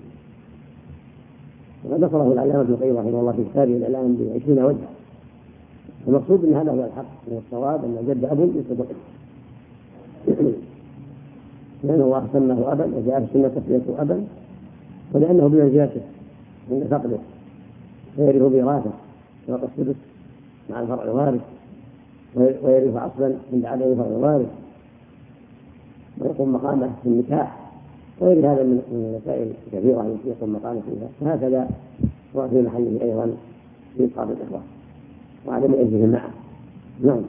وقد نصره العلامة ابن القيم رحمه الله في كتابه الإعلام ب20 وجها. المقصود أن هذا هو الحق والصواب أن جد أب يسقط الإخوة لأن الله سماه أبا وجاء في السنة تسميته أبا ولأنه بمنزلته عند فقده فيرث بوراثة فوق السدس مع الفرع الوارث ويرث أصلا عند عدم الفرع الوارث ويقوم مقامه في النكاح وغير هذا من المسائل كثيرة التي يقوم مقامه فيها. فهكذا هو في محله أيضا في إسقاط الإخوة. وعدم أجله معه. نعم.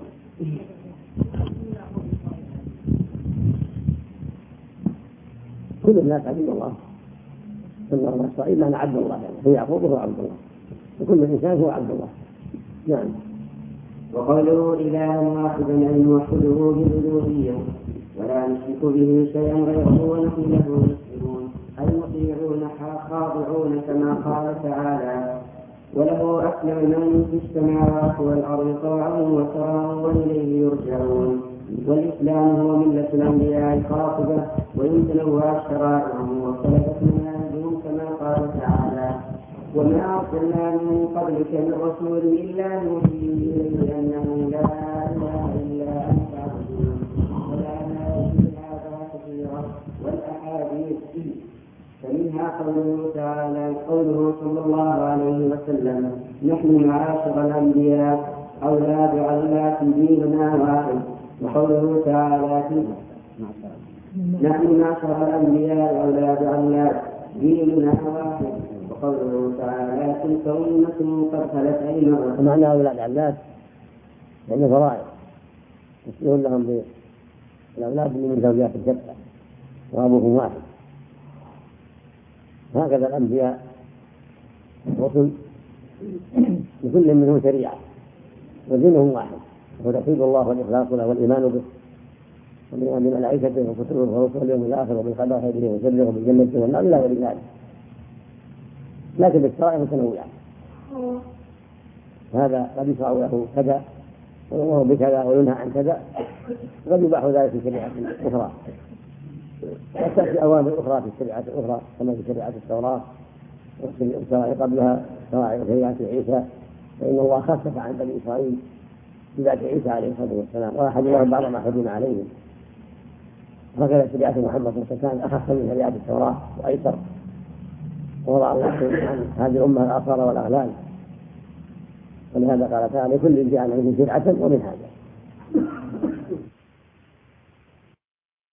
كل الناس عبد الله صلى الله عليه وسلم، أنا عبد الله يعني هو يعقوب وهو عبد الله، وكل إنسان هو عبد الله. نعم. وقوله إله واحد أن نوحده بالألوهية ولا نشرك به شيئا غيره ونحن له مسلمون أي مطيعون خاضعون كما قال تعالى وله أسلم من في السماوات والأرض طوعا وكرها وإليه يرجعون. والإسلام هو ملة الأنبياء القاطبة ويمتنوها شرائعهم واختلفت مناهجهم كما قال تعالى وما أرسلنا من قبلك من رسول إلا نوحي إليه أنه لا إله إلا أنت فاعبدون. والآيات في هذا كثيرة والأحاديث فيه، فمنها قوله صلى الله عليه وسلم نحن معاشر الأنبياء أولاد علات ديننا واحد، وقوله تعالى نحن معاشر الأنبياء أولاد علات ديننا واحد، وقوله تعالى تلك أمة قد خلت أيمانهم. معنى أولاد علات يعني فرائض يسلون لهم بالأولاد من زوجات الجبهة وأبوهم واحد. هكذا الأنبياء الرسل لكل منهم شريعة ودينهم واحد، وهو توحيد الله والإخلاص له والإيمان به وبالإيمان بملائكته وكتبه ورسله واليوم الآخر وبالقدر خيره وشره وبالجنة والنار إلى غير ذلك، لكن الشرائع متنوعة. هذا قد يشرع له كذا ويؤمر بكذا وينهى عن كذا، قد يباح ذلك في شريعة أخرى، وتأتي أوامر أخرى في الشريعة الأخرى كما في شريعة التوراة والشرائع قبلها شريعة عيسى، فإن الله خفف عن بني إسرائيل بذات عيسى عليه الصلاة والسلام وأحد الله بعض ما حدون عليهم. هكذا شريعة محمد صلى الله عليه وسلم أخف من شريعة التوراة وأيسر، ووضع الله عن هذه الأمة الآثار والأغلال، ولهذا قال تعالى كل جاء منهم شرعة ومنهاجا.